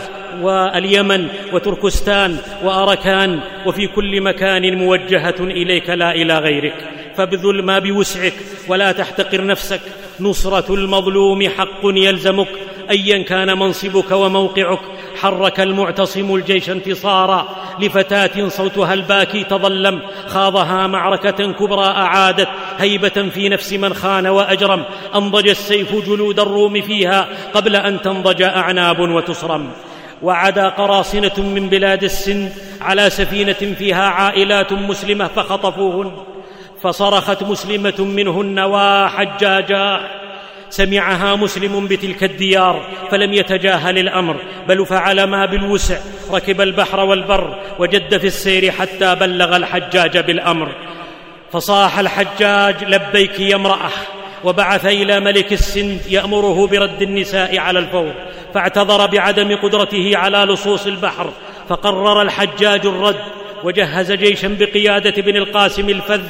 واليمن وتركستان وأركان وفي كل مكان موجهة إليك لا إلى غيرك. فابذل ما بوسعك ولا تحتقر نفسك. نصرة المظلوم حق يلزمك أيا كان منصبك وموقعك. حرك المعتصم الجيش انتصارا لفتاة صوتها الباكي تظلم، خاضها معركة كبرى أعادت هيبة في نفس من خان وأجرم. أنضج السيف جلود الروم فيها قبل أن تنضج أعناب وتصرم. وعدا قراصنة من بلاد السند على سفينة فيها عائلات مسلمة فخطفوهن، فصرخت مسلمة منهن: وحجاجا! سمعها مسلم بتلك الديار فلم يتجاهل الأمر، بل فعل ما بالوسع، ركب البحر والبر وجد في السير حتى بلغ الحجاج بالأمر. فصاح الحجاج: لبيك يا امرأة، وبعث إلى ملك السند يأمره برد النساء على الفور، فاعتذر بعدم قدرته على لصوص البحر، فقرر الحجاج الرد، وجهز جيشا بقيادة بن القاسم الفذ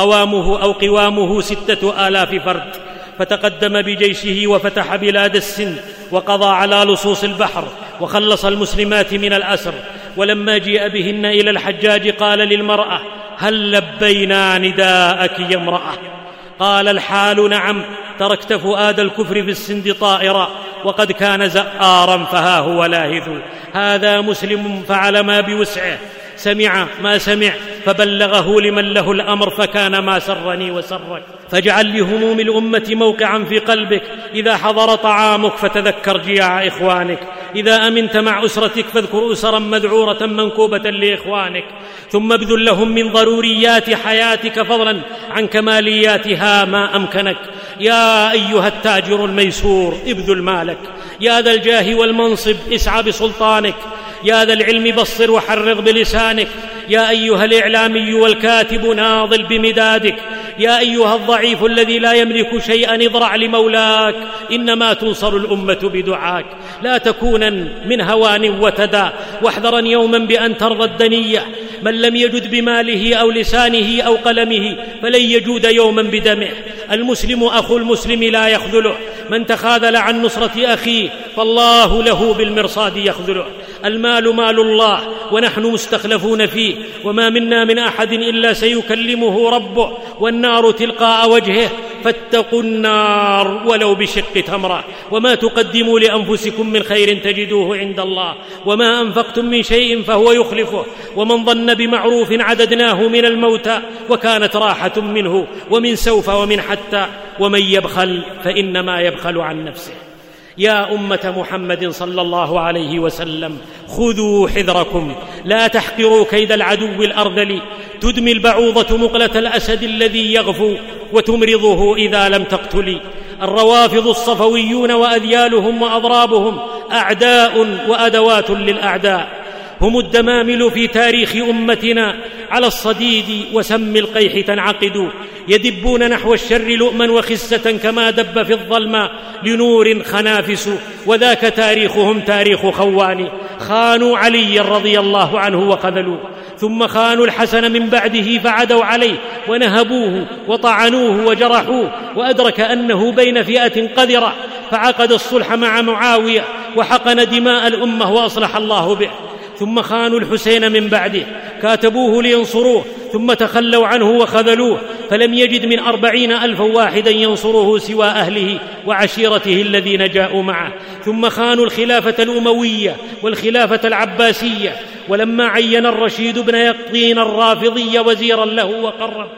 قوامه 6,000 فرد، فتقدم بجيشه وفتح بلاد السند وقضى على لصوص البحر وخلص المسلمات من الأسر. ولما جيء بهن إلى الحجاج قال للمرأة: هل لبينا نداءك يا امرأة؟ قال الحال: نعم، تركت فؤاد الكفر في السند طائرا، وقد كان زآرا فها هو لاهث. هذا مسلم فعل ما بوسعه، سمع ما سمع فبلغه لمن له الأمر، فكان ما سرني وسرك. فاجعل لهموم الأمة موقعا في قلبك، إذا حضر طعامك فتذكر جياع إخوانك، إذا أمنت مع أسرتك فاذكر أسرا مذعورة منكوبة لإخوانك، ثم ابذل لهم من ضروريات حياتك فضلا عن كمالياتها ما أمكنك. يا أيها التاجر الميسور ابذل مالك، يا ذا الجاه والمنصب اسعى بسلطانك، يا ذا العلم بصر وحرض بلسانك، يا أيها الإعلامي والكاتب ناضل بمدادك، يا أيها الضعيف الذي لا يملك شيئا اضرع لمولاك، إنما تنصر الأمة بدعاك. لا تكونا من هوان وتدى، واحذرا يوما بأن ترضى الدنية. من لم يجد بماله أو لسانه أو قلمه فلن يجود يوما بدمه. المسلم أخو المسلم لا يخذله، من تخاذل عن نصرة أخيه فالله له بالمرصاد يخذله. المال مال الله ونحن مستخلفون فيه، وما منا من أحد إلا سيكلمه ربه، والنار تلقاء وجهه، فاتقوا النار ولو بشق تمرة. وما تقدموا لأنفسكم من خير تجدوه عند الله، وما أنفقتم من شيء فهو يخلفه. ومن ظن بمعروف عددناه من الموتى، وكانت راحة منه، ومن سوف ومن حتى. ومن يبخل فإنما يبخل عن نفسه. يا أمة محمد صلى الله عليه وسلم، خذوا حذركم، لا تحقروا كيد العدو الأرذل. تدمي البعوضة مقلة الأسد الذي يغفو، وتمرضه إذا لم تقتلي. الروافض الصفويون وأذيالهم وأضرابهم أعداء وأدوات للأعداء، هم الدمامل في تاريخ أمتنا، على الصديد وسم القيح تنعقد، يدبون نحو الشر لؤما وخسة كما دب في الظلماء لنور خنافس. وذاك تاريخهم تاريخ خوان، خانوا علي رضي الله عنه وخذلوه، ثم خانوا الحسن من بعده فعدوا عليه ونهبوه وطعنوه وجرحوه، وأدرك أنه بين فئة قذرة فعقد الصلح مع معاوية وحقن دماء الأمة وأصلح الله به. ثم خانوا الحسين من بعده، كاتبوه لينصروه ثم تخلوا عنه وخذلوه، فلم يجد من 40,000 واحدا ينصره سوى أهله وعشيرته الذين جاءوا معه. ثم خانوا الخلافة الأموية والخلافة العباسية، ولما عين الرشيد بن يقطين الرافضي وزيرا له وقرب،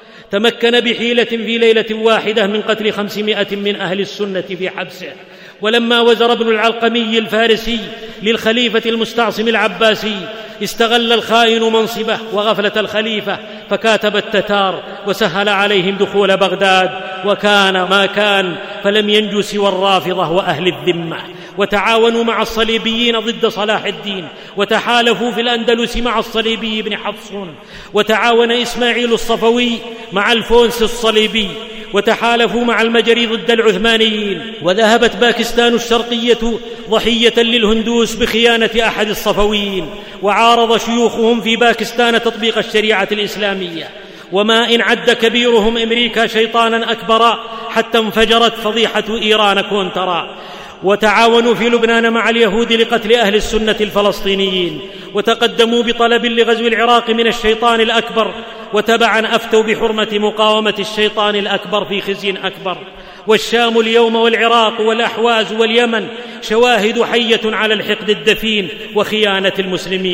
تمكن بحيلة في ليلة واحدة من قتل 500 من أهل السنة في حبسه. ولما وزر ابن العلقمي الفارسي للخليفة المستعصم العباسي، استغل الخائن منصبه وغفلة الخليفة فكاتب التتار وسهل عليهم دخول بغداد، وكان ما كان، فلم ينجو سوى الرافضة وأهل الذمة. وتعاونوا مع الصليبيين ضد صلاح الدين، وتحالفوا في الأندلس مع الصليبي بن حفصون، وتعاون إسماعيل الصفوي مع الفونس الصليبي، وتحالفوا مع المجري ضد العثمانيين. وذهبت باكستان الشرقية ضحية للهندوس بخيانة أحد الصفويين، وعارض شيوخهم في باكستان تطبيق الشريعة الإسلامية. وما إن عد كبيرهم أمريكا شيطانا أكبر حتى انفجرت فضيحة إيران كونترا. وتعاونوا في لبنان مع اليهود لقتل أهل السنة الفلسطينيين، وتقدموا بطلب لغزو العراق من الشيطان الأكبر، وتبعا أفتوا بحرمة مقاومة الشيطان الأكبر في خزي أكبر. والشام اليوم والعراق والأحواز واليمن شواهد حية على الحقد الدفين وخيانة المسلمين.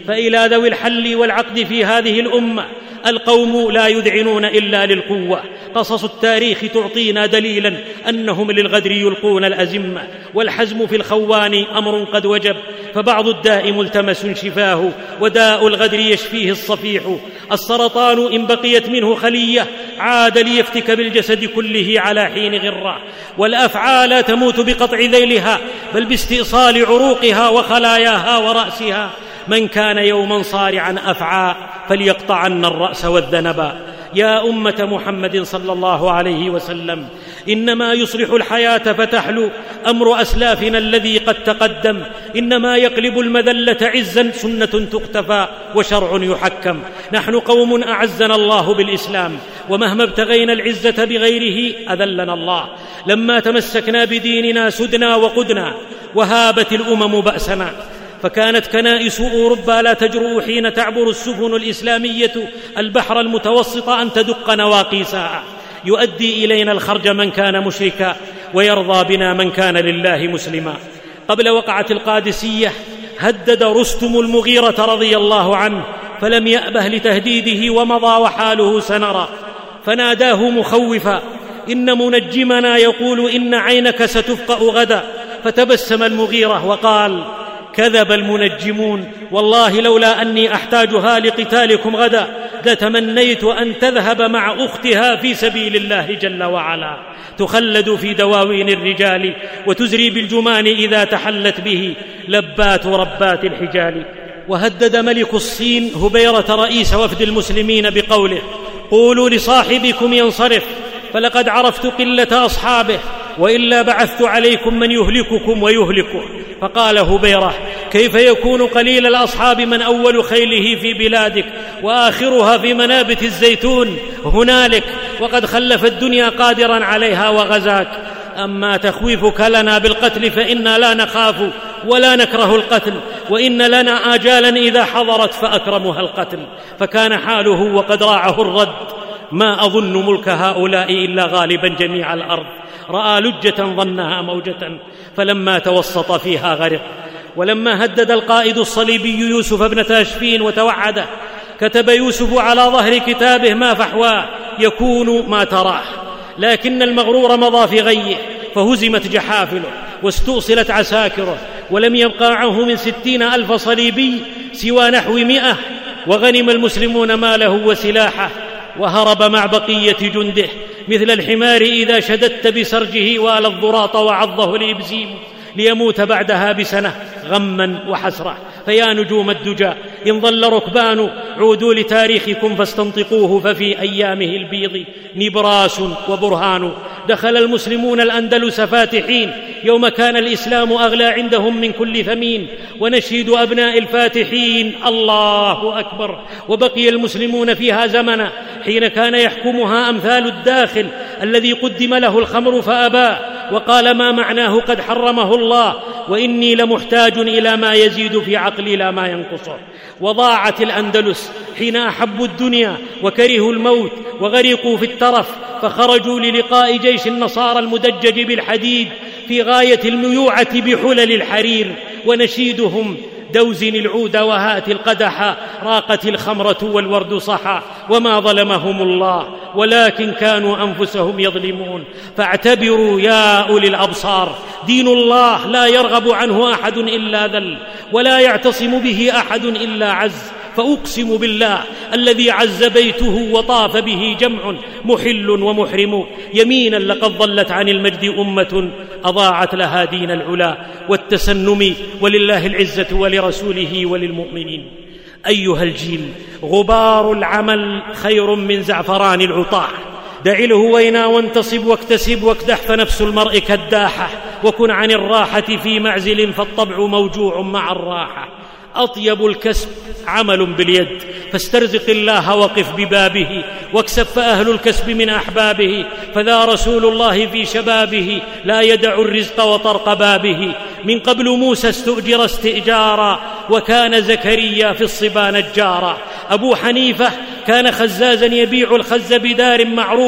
فإلى ذوي الحل والعقد في هذه الأمة القوم لا يذعنون إلا للقوة. قصص التاريخ تعطينا دليلا أنهم للغدر يلقون الأزمة، والحزم في الخوان أمر قد وجب، فبعض الداء ملتمس شفاه، وداء الغدر يشفيه الصفيح. السرطان إن بقيت منه خلية عاد ليفتك بالجسد كله على حين غرة، والأفعى لا تموت بقطع ذيلها بل باستئصال عروقها وخلاياها ورأسها. من كان يوما صارعا أفعى فليقطعن الرأس والذنبا. يا أمة محمد صلى الله عليه وسلم، إنما يصلح الحياة فتحلو أمر أسلافنا الذي قد تقدم، إنما يقلب المذلة عزا سنة تقتفى وشرع يحكم. نحن قوم أعزنا الله بالإسلام، ومهما ابتغينا العزة بغيره أذلنا الله. لما تمسكنا بديننا سدنا وقدنا، وهابت الأمم بأسنا، فكانت كنائس أوروبا لا تجرؤ حين تعبر السفن الإسلامية البحر المتوسط أن تدق نواقيسها. يؤدي إلينا الخرج من كان مشركا، ويرضى بنا من كان لله مسلما. قبل وقعة القادسية هدد رستم المغيرة رضي الله عنه، فلم يأبه لتهديده ومضى وحاله سنرى، فناداه مخوفا: إن منجمنا يقول إن عينك ستفقأ غدا. فتبسم المغيرة وقال: كذب المنجمون، والله لولا أني أحتاجها لقتالكم غدا لتمنيت أن تذهب مع أختها في سبيل الله جل وعلا، تخلد في دواوين الرجال وتزري بالجمان إذا تحلت به لبات ربات الحجال. وهدد ملك الصين هبيرة رئيس وفد المسلمين بقوله: قولوا لصاحبكم ينصرف، فلقد عرفت قلة أصحابه، وإلا بعثت عليكم من يهلككم ويهلكه. فقال هبيرة: كيف يكون قليل الأصحاب من أول خيله في بلادك وآخرها في منابت الزيتون هنالك، وقد خلف الدنيا قادرا عليها وغزاك. أما تخويفك لنا بالقتل فإنا لا نخاف ولا نكره القتل، وإن لنا آجالا إذا حضرت فأكرمها القتل. فكان حاله وقد راعه الرد: ما أظن ملك هؤلاء إلا غالبا جميع الأرض، رأى لجة ظنها موجة، فلما توسط فيها غرق. ولما هدد القائد الصليبي يوسف بن تاشفين وتوعده، كتب يوسف على ظهر كتابه: ما فحواه يكون ما تراه. لكن المغرور مضى في غيه، فهزمت جحافله واستؤصلت عساكره، ولم يبقى معه من 60,000 صليبي سوى نحو 100، وغنم المسلمون ماله وسلاحه، وهرب مع بقية جنده مثل الحمار إذا شددت بسرجه وآل الضراط وعضه الإبزيم، ليموت بعدها بسنة غما وحسرة. فيا نجوم الدجى إن ظل ركبان عودوا لتاريخكم فاستنطقوه، ففي أيامه البيض نبراس وبرهان. دخل المسلمون الأندلس فاتحين يوم كان الإسلام أغلى عندهم من كل ثمين، ونشيد أبناء الفاتحين الله أكبر. وبقي المسلمون فيها زمنا حين كان يحكمها أمثال الداخل الذي قدم له الخمر فأبى، وقال: ما معناه قد حرمه الله، وإني لمحتاج إلى ما يزيد في عقلي لا ما ينقصه. وضاعت الأندلس حين أحبوا الدنيا وكرهوا الموت وغرقوا في الترف، فخرجوا للقاء جيش النصارى المدجج بالحديد في غاية الميوعة بحلل الحرير، ونشيدهم: دوزن العود وهات القدح، راقت الخمرة والورد صحا. وما ظلمهم الله ولكن كانوا أنفسهم يظلمون. فاعتبروا يا أولي الأبصار، دين الله لا يرغب عنه أحد إلا ذل، ولا يعتصم به أحد إلا عز. فأقسم بالله الذي عز بيته وطاف به جمع محل ومحرم، يمينا لقد ضلت عن المجد أمة أضاعت لها دين العلا والتسنم، ولله العزة ولرسوله وللمؤمنين. أيها الجيل، غبار العمل خير من زعفران العطاح. دع الهوينا وانتصب واكتسب واكدح، فنفس المرء كداحة. وكن عن الراحة في معزل، فالطبع موجوع مع الراحة. أطيب الكسب عمل باليد، فاسترزق الله وقف ببابه، واكسب فأهل الكسب من أحبابه. فذا رسول الله في شبابه، لا يدع الرزق وطرق بابه. من قبل موسى استؤجر استئجارا، وكان زكريا في الصبا نجارا. أبو حنيفة كان خزازا يبيع الخز بدار معروفة،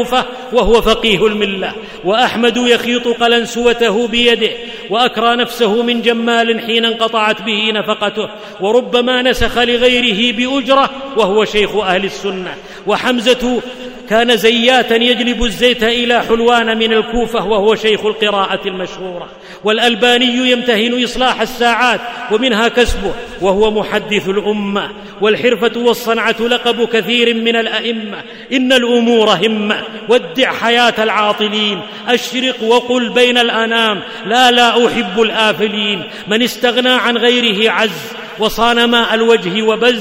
وهو فقيه الملة، وأحمد يخيط قلنسوته بيده وأكرى نفسه من جمال حين انقطعت به نفقته، وربما نسخ لغيره بأجرة وهو شيخ أهل السنة. وحمزة كان زياتا يجلب الزيت إلى حلوان من الكوفة وهو شيخ القراءة المشهورة. والألباني يمتهن إصلاح الساعات ومنها كسبه وهو محدث الأمة. والحرفة والصنعة لقب كثير من الأئمة. إن الأمور همة، ودع حياة العاطلين، أشرق وقل بين الأنام لا أحب الآفلين. من استغنى عن غيره عز، وصان ماء الوجه وبز،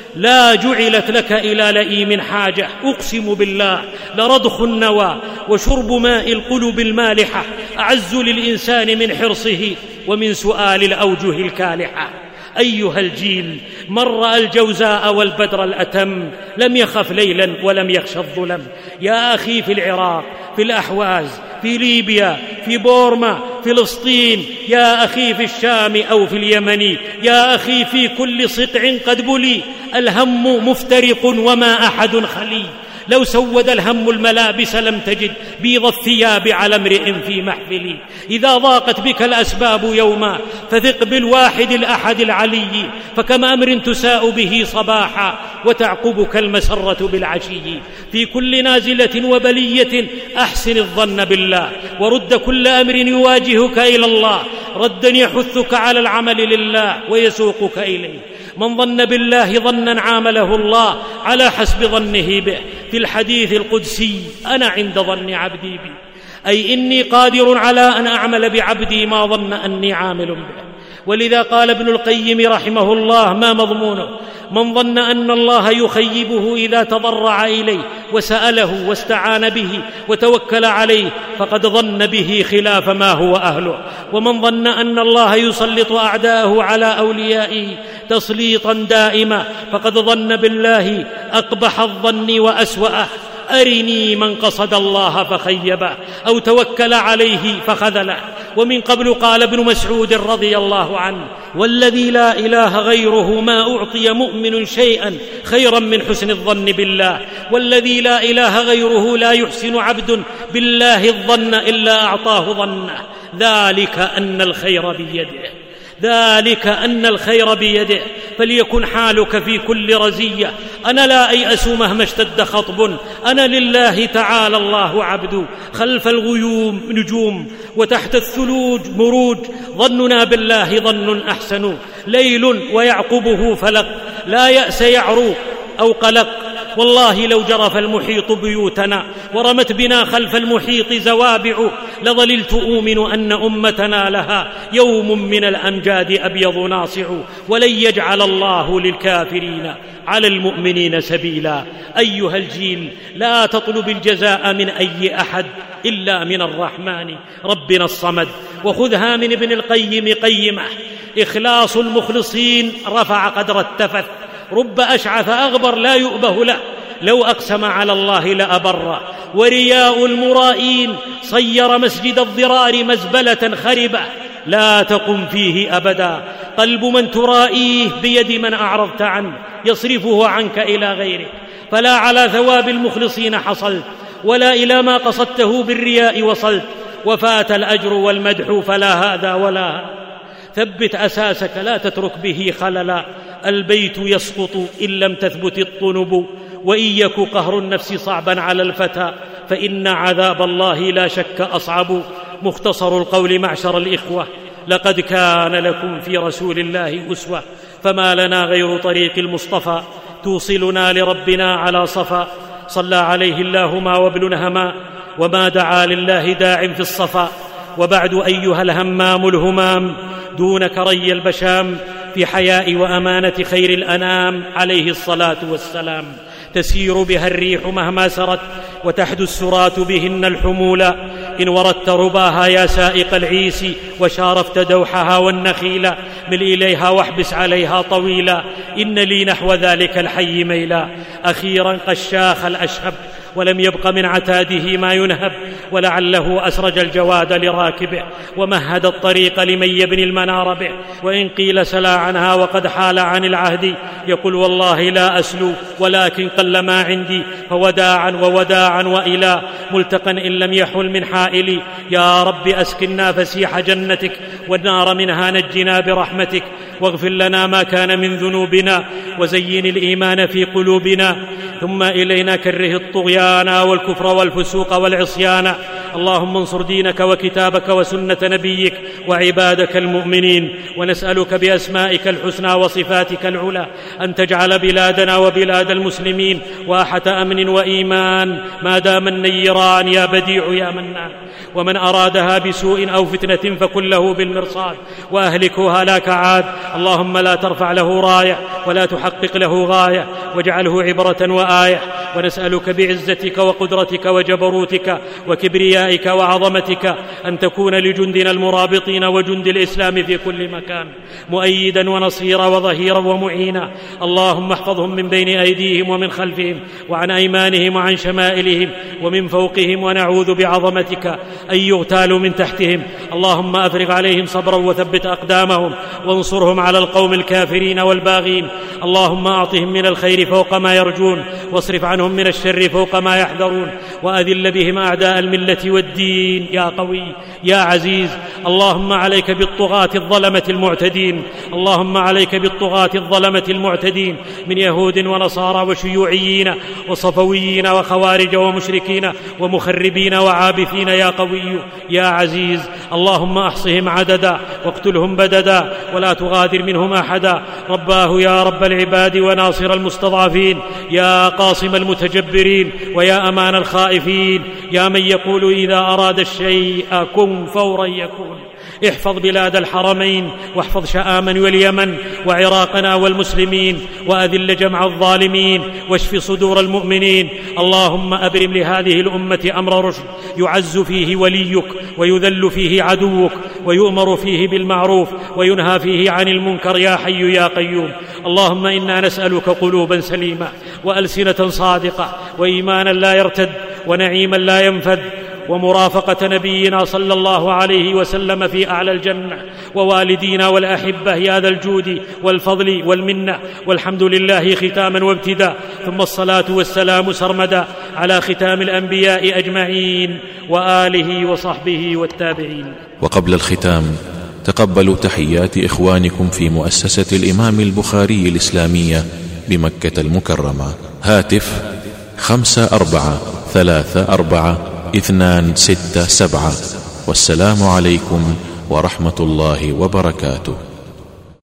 لا جعلت لك إلى لئيم حاجة. أقسم بالله لرضخ النوى وشرب ماء القلوب المالحة أعز للإنسان من حرصه ومن سؤال الأوجه الكالحة. أيها الجيل، من رأى الجوزاء والبدر الأتم لم يخف ليلا ولم يخشى الظلم. يا أخي في العراق، في الأحواز، في ليبيا، في بورما، فلسطين، يا أخي في الشام أو في اليمن، يا أخي في كل سطع قد بلي، الهم مفترق وما أحد خلي. لو سود الهم الملابس لم تجد بيض الثياب على امرئ في محفلي. إذا ضاقت بك الأسباب يوما فثق بالواحد الأحد العلي، فكم أمر تساء به صباحا وتعقبك المسرة بالعشي. في كل نازلة وبلية أحسن الظن بالله، ورد كل أمر يواجهك إلى الله ردا يحثك على العمل لله ويسوقك إليه. من ظن بالله ظنا عامله الله على حسب ظنه به. في الحديث القدسي: أنا عند ظن عبدي بي، أي إني قادر على أن أعمل بعبدي ما ظن أني عامل به. ولذا قال ابن القيم رحمه الله: ما مضمونه؟ من ظن أن الله يخيبه إذا تضرع إليه وسأله واستعان به وتوكل عليه فقد ظن به خلاف ما هو أهله. ومن ظن أن الله يسلط أعداءه على أوليائه تسليطا دائما فقد ظن بالله أقبح الظن وأسوأه. أرني من قصد الله فخيبه أو توكل عليه فخذله. ومن قبل قال ابن مسعود رضي الله عنه: والذي لا إله غيره ما أعطي مؤمن شيئا خيرا من حسن الظن بالله، والذي لا إله غيره لا يحسن عبد بالله الظن إلا أعطاه ظنه. ذلك أن الخير بيده، ذلك أن الخير بيده. فليكن حالك في كل رزية: أنا لا أيأس مهما اشتد خطب، أنا لله تعالى الله عبد. خلف الغيوم نجوم وتحت الثلوج مروج، ظننا بالله ظن أحسن. ليل ويعقبه فلق، لا يأس يعرو أو قلق. والله لو جرف المحيط بيوتنا ورمت بنا خلف المحيط زوابع لظللت أؤمن أن أمتنا لها يوم من الأمجاد أبيض ناصع. ولن يجعل الله للكافرين على المؤمنين سبيلا. أيها الجيل، لا تطلب الجزاء من أي أحد إلا من الرحمن ربنا الصمد. وخذها من ابن القيم قيمة: إخلاص المخلصين رفع قدر التفت. رب أشعث أغبر لا يؤبه له، لو أقسم على الله لأبر. ورياء المرائين صير مسجد الضرار مزبلة خربة، لا تقم فيه أبدا. قلب من ترائيه بيد من أعرضت عنه يصرفه عنك إلى غيره. فلا على ثواب المخلصين حصلت، ولا إلى ما قصدته بالرياء وصلت. وفات الأجر والمدح فلا هذا ولا هذا. ثبت أساسك لا تترك به خللا. البيت يسقط إن لم تثبت الطنب، وإن يك قهر النفس صعبا على الفتى فإن عذاب الله لا شك أصعب. مختصر القول معشر الإخوة: لقد كان لكم في رسول الله أسوة، فما لنا غير طريق المصطفى توصلنا لربنا على صفا. صلى عليه اللهم وابن هما، وما دعا لله داع في الصفا. وبعد أيها الهمام الهمام، دونك ري البشام في حياء وأمانة خير الأنام عليه الصلاة والسلام. تسير بها الريح مهما سرت، وتحدو السرات بهن الحمولا. إن وردت رباها يا سائق العيس، وشارفت دوحها والنخيل، مل إليها واحبس عليها طويلا. إن لي نحو ذلك الحي ميلا. أخيرا قد شاخ الأشهب ولم يبق من عتاده ما ينهب، ولعله أسرج الجواد لراكبه ومهد الطريق لمن يبني المنار به. وإن قيل سلا عنها وقد حال عن العهد، يقول والله لا أسلو ولكن قل ما عندي، فوداعا ووداعا وإلى ملتقى إن لم يحل من حائلي. يا رب أسكننا فسيح جنتك، والنار منها نجنا برحمتك، واغفر لنا ما كان من ذنوبنا، وزين الإيمان في قلوبنا، ثم إلينا كره الطغيان والكفر والفسوق والعصيان. اللهم انصر دينك وكتابك وسنة نبيك وعبادك المؤمنين، ونسألك بأسمائك الحسنى وصفاتك العلى أن تجعل بلادنا وبلاد المسلمين واحة أمن وإيمان ما دام النيران يا بديع يا منان. ومن أرادها بسوء أو فتنة فكن له بالمرصاد وأهلكه هلاك عاد. اللهم لا ترفع له راية ولا تحقق له غاية، واجعله عبرة وآية. ونسألك بعزتك وقدرتك وجبروتك وكبريائك وعظمتك أن تكون لجندنا المرابطين وجند الإسلام في كل مكان مؤيدا ونصيرا وظهيرا ومعينا. اللهم احفظهم من بين أيديهم ومن خلفهم وعن أيمانهم وعن شمائلهم ومن فوقهم، ونعوذ بعظمتك أن يغتالوا من تحتهم. اللهم أفرغ عليهم صبرا وثبت أقدامهم، وانصرهم على القوم الكافرين والباغين. اللهم أعطهم من الخير فوق ما يرجون، واصرف عنهم من الشر فوق ما يحذرون، وأذل بهم أعداء الملة والدين يا قوي يا عزيز. اللهم عليك بالطغاة الظلمة المعتدين، اللهم عليك بالطغاة الظلمة المعتدين من يهود ونصارى وشيوعيين وصفويين وخوارج ومشركين ومخربين وعابثين يا قوي يا عزيز. اللهم أحصهم عددا واقتلهم بددا ولا تغادر منهم أحدا. رباه يا رب العباد وناصر المستضعفين، يا قاصم المتجبرين ويا أمان الخائفين، يا من يقول إذا أراد الشيء كن فورا يكون. احفظ بلاد الحرمين، واحفظ شآما واليمن وعراقنا والمسلمين، وأذل جمع الظالمين، واشف صدور المؤمنين. اللهم أبرم لهذه الأمة أمر رشد يعز فيه وليك ويذل فيه عدوك، ويؤمر فيه بالمعروف وينهى فيه عن المنكر يا حي يا قيوم. اللهم إنا نسألك قلوبا سليمة وألسنة صادقة وإيمانا لا يرتد ونعيما لا ينفد، ومرافقة نبينا صلى الله عليه وسلم في أعلى الجنة، ووالدينا والأحبة يا ذا الجود والفضل والمنة. والحمد لله ختاما وابتداء، ثم الصلاة والسلام سرمدا على ختام الأنبياء أجمعين وآله وصحبه والتابعين. وقبل الختام تقبلوا تحيات إخوانكم في مؤسسة الإمام البخاري الإسلامية بمكة المكرمة. هاتف 5434-267. والسلام عليكم ورحمة الله وبركاته.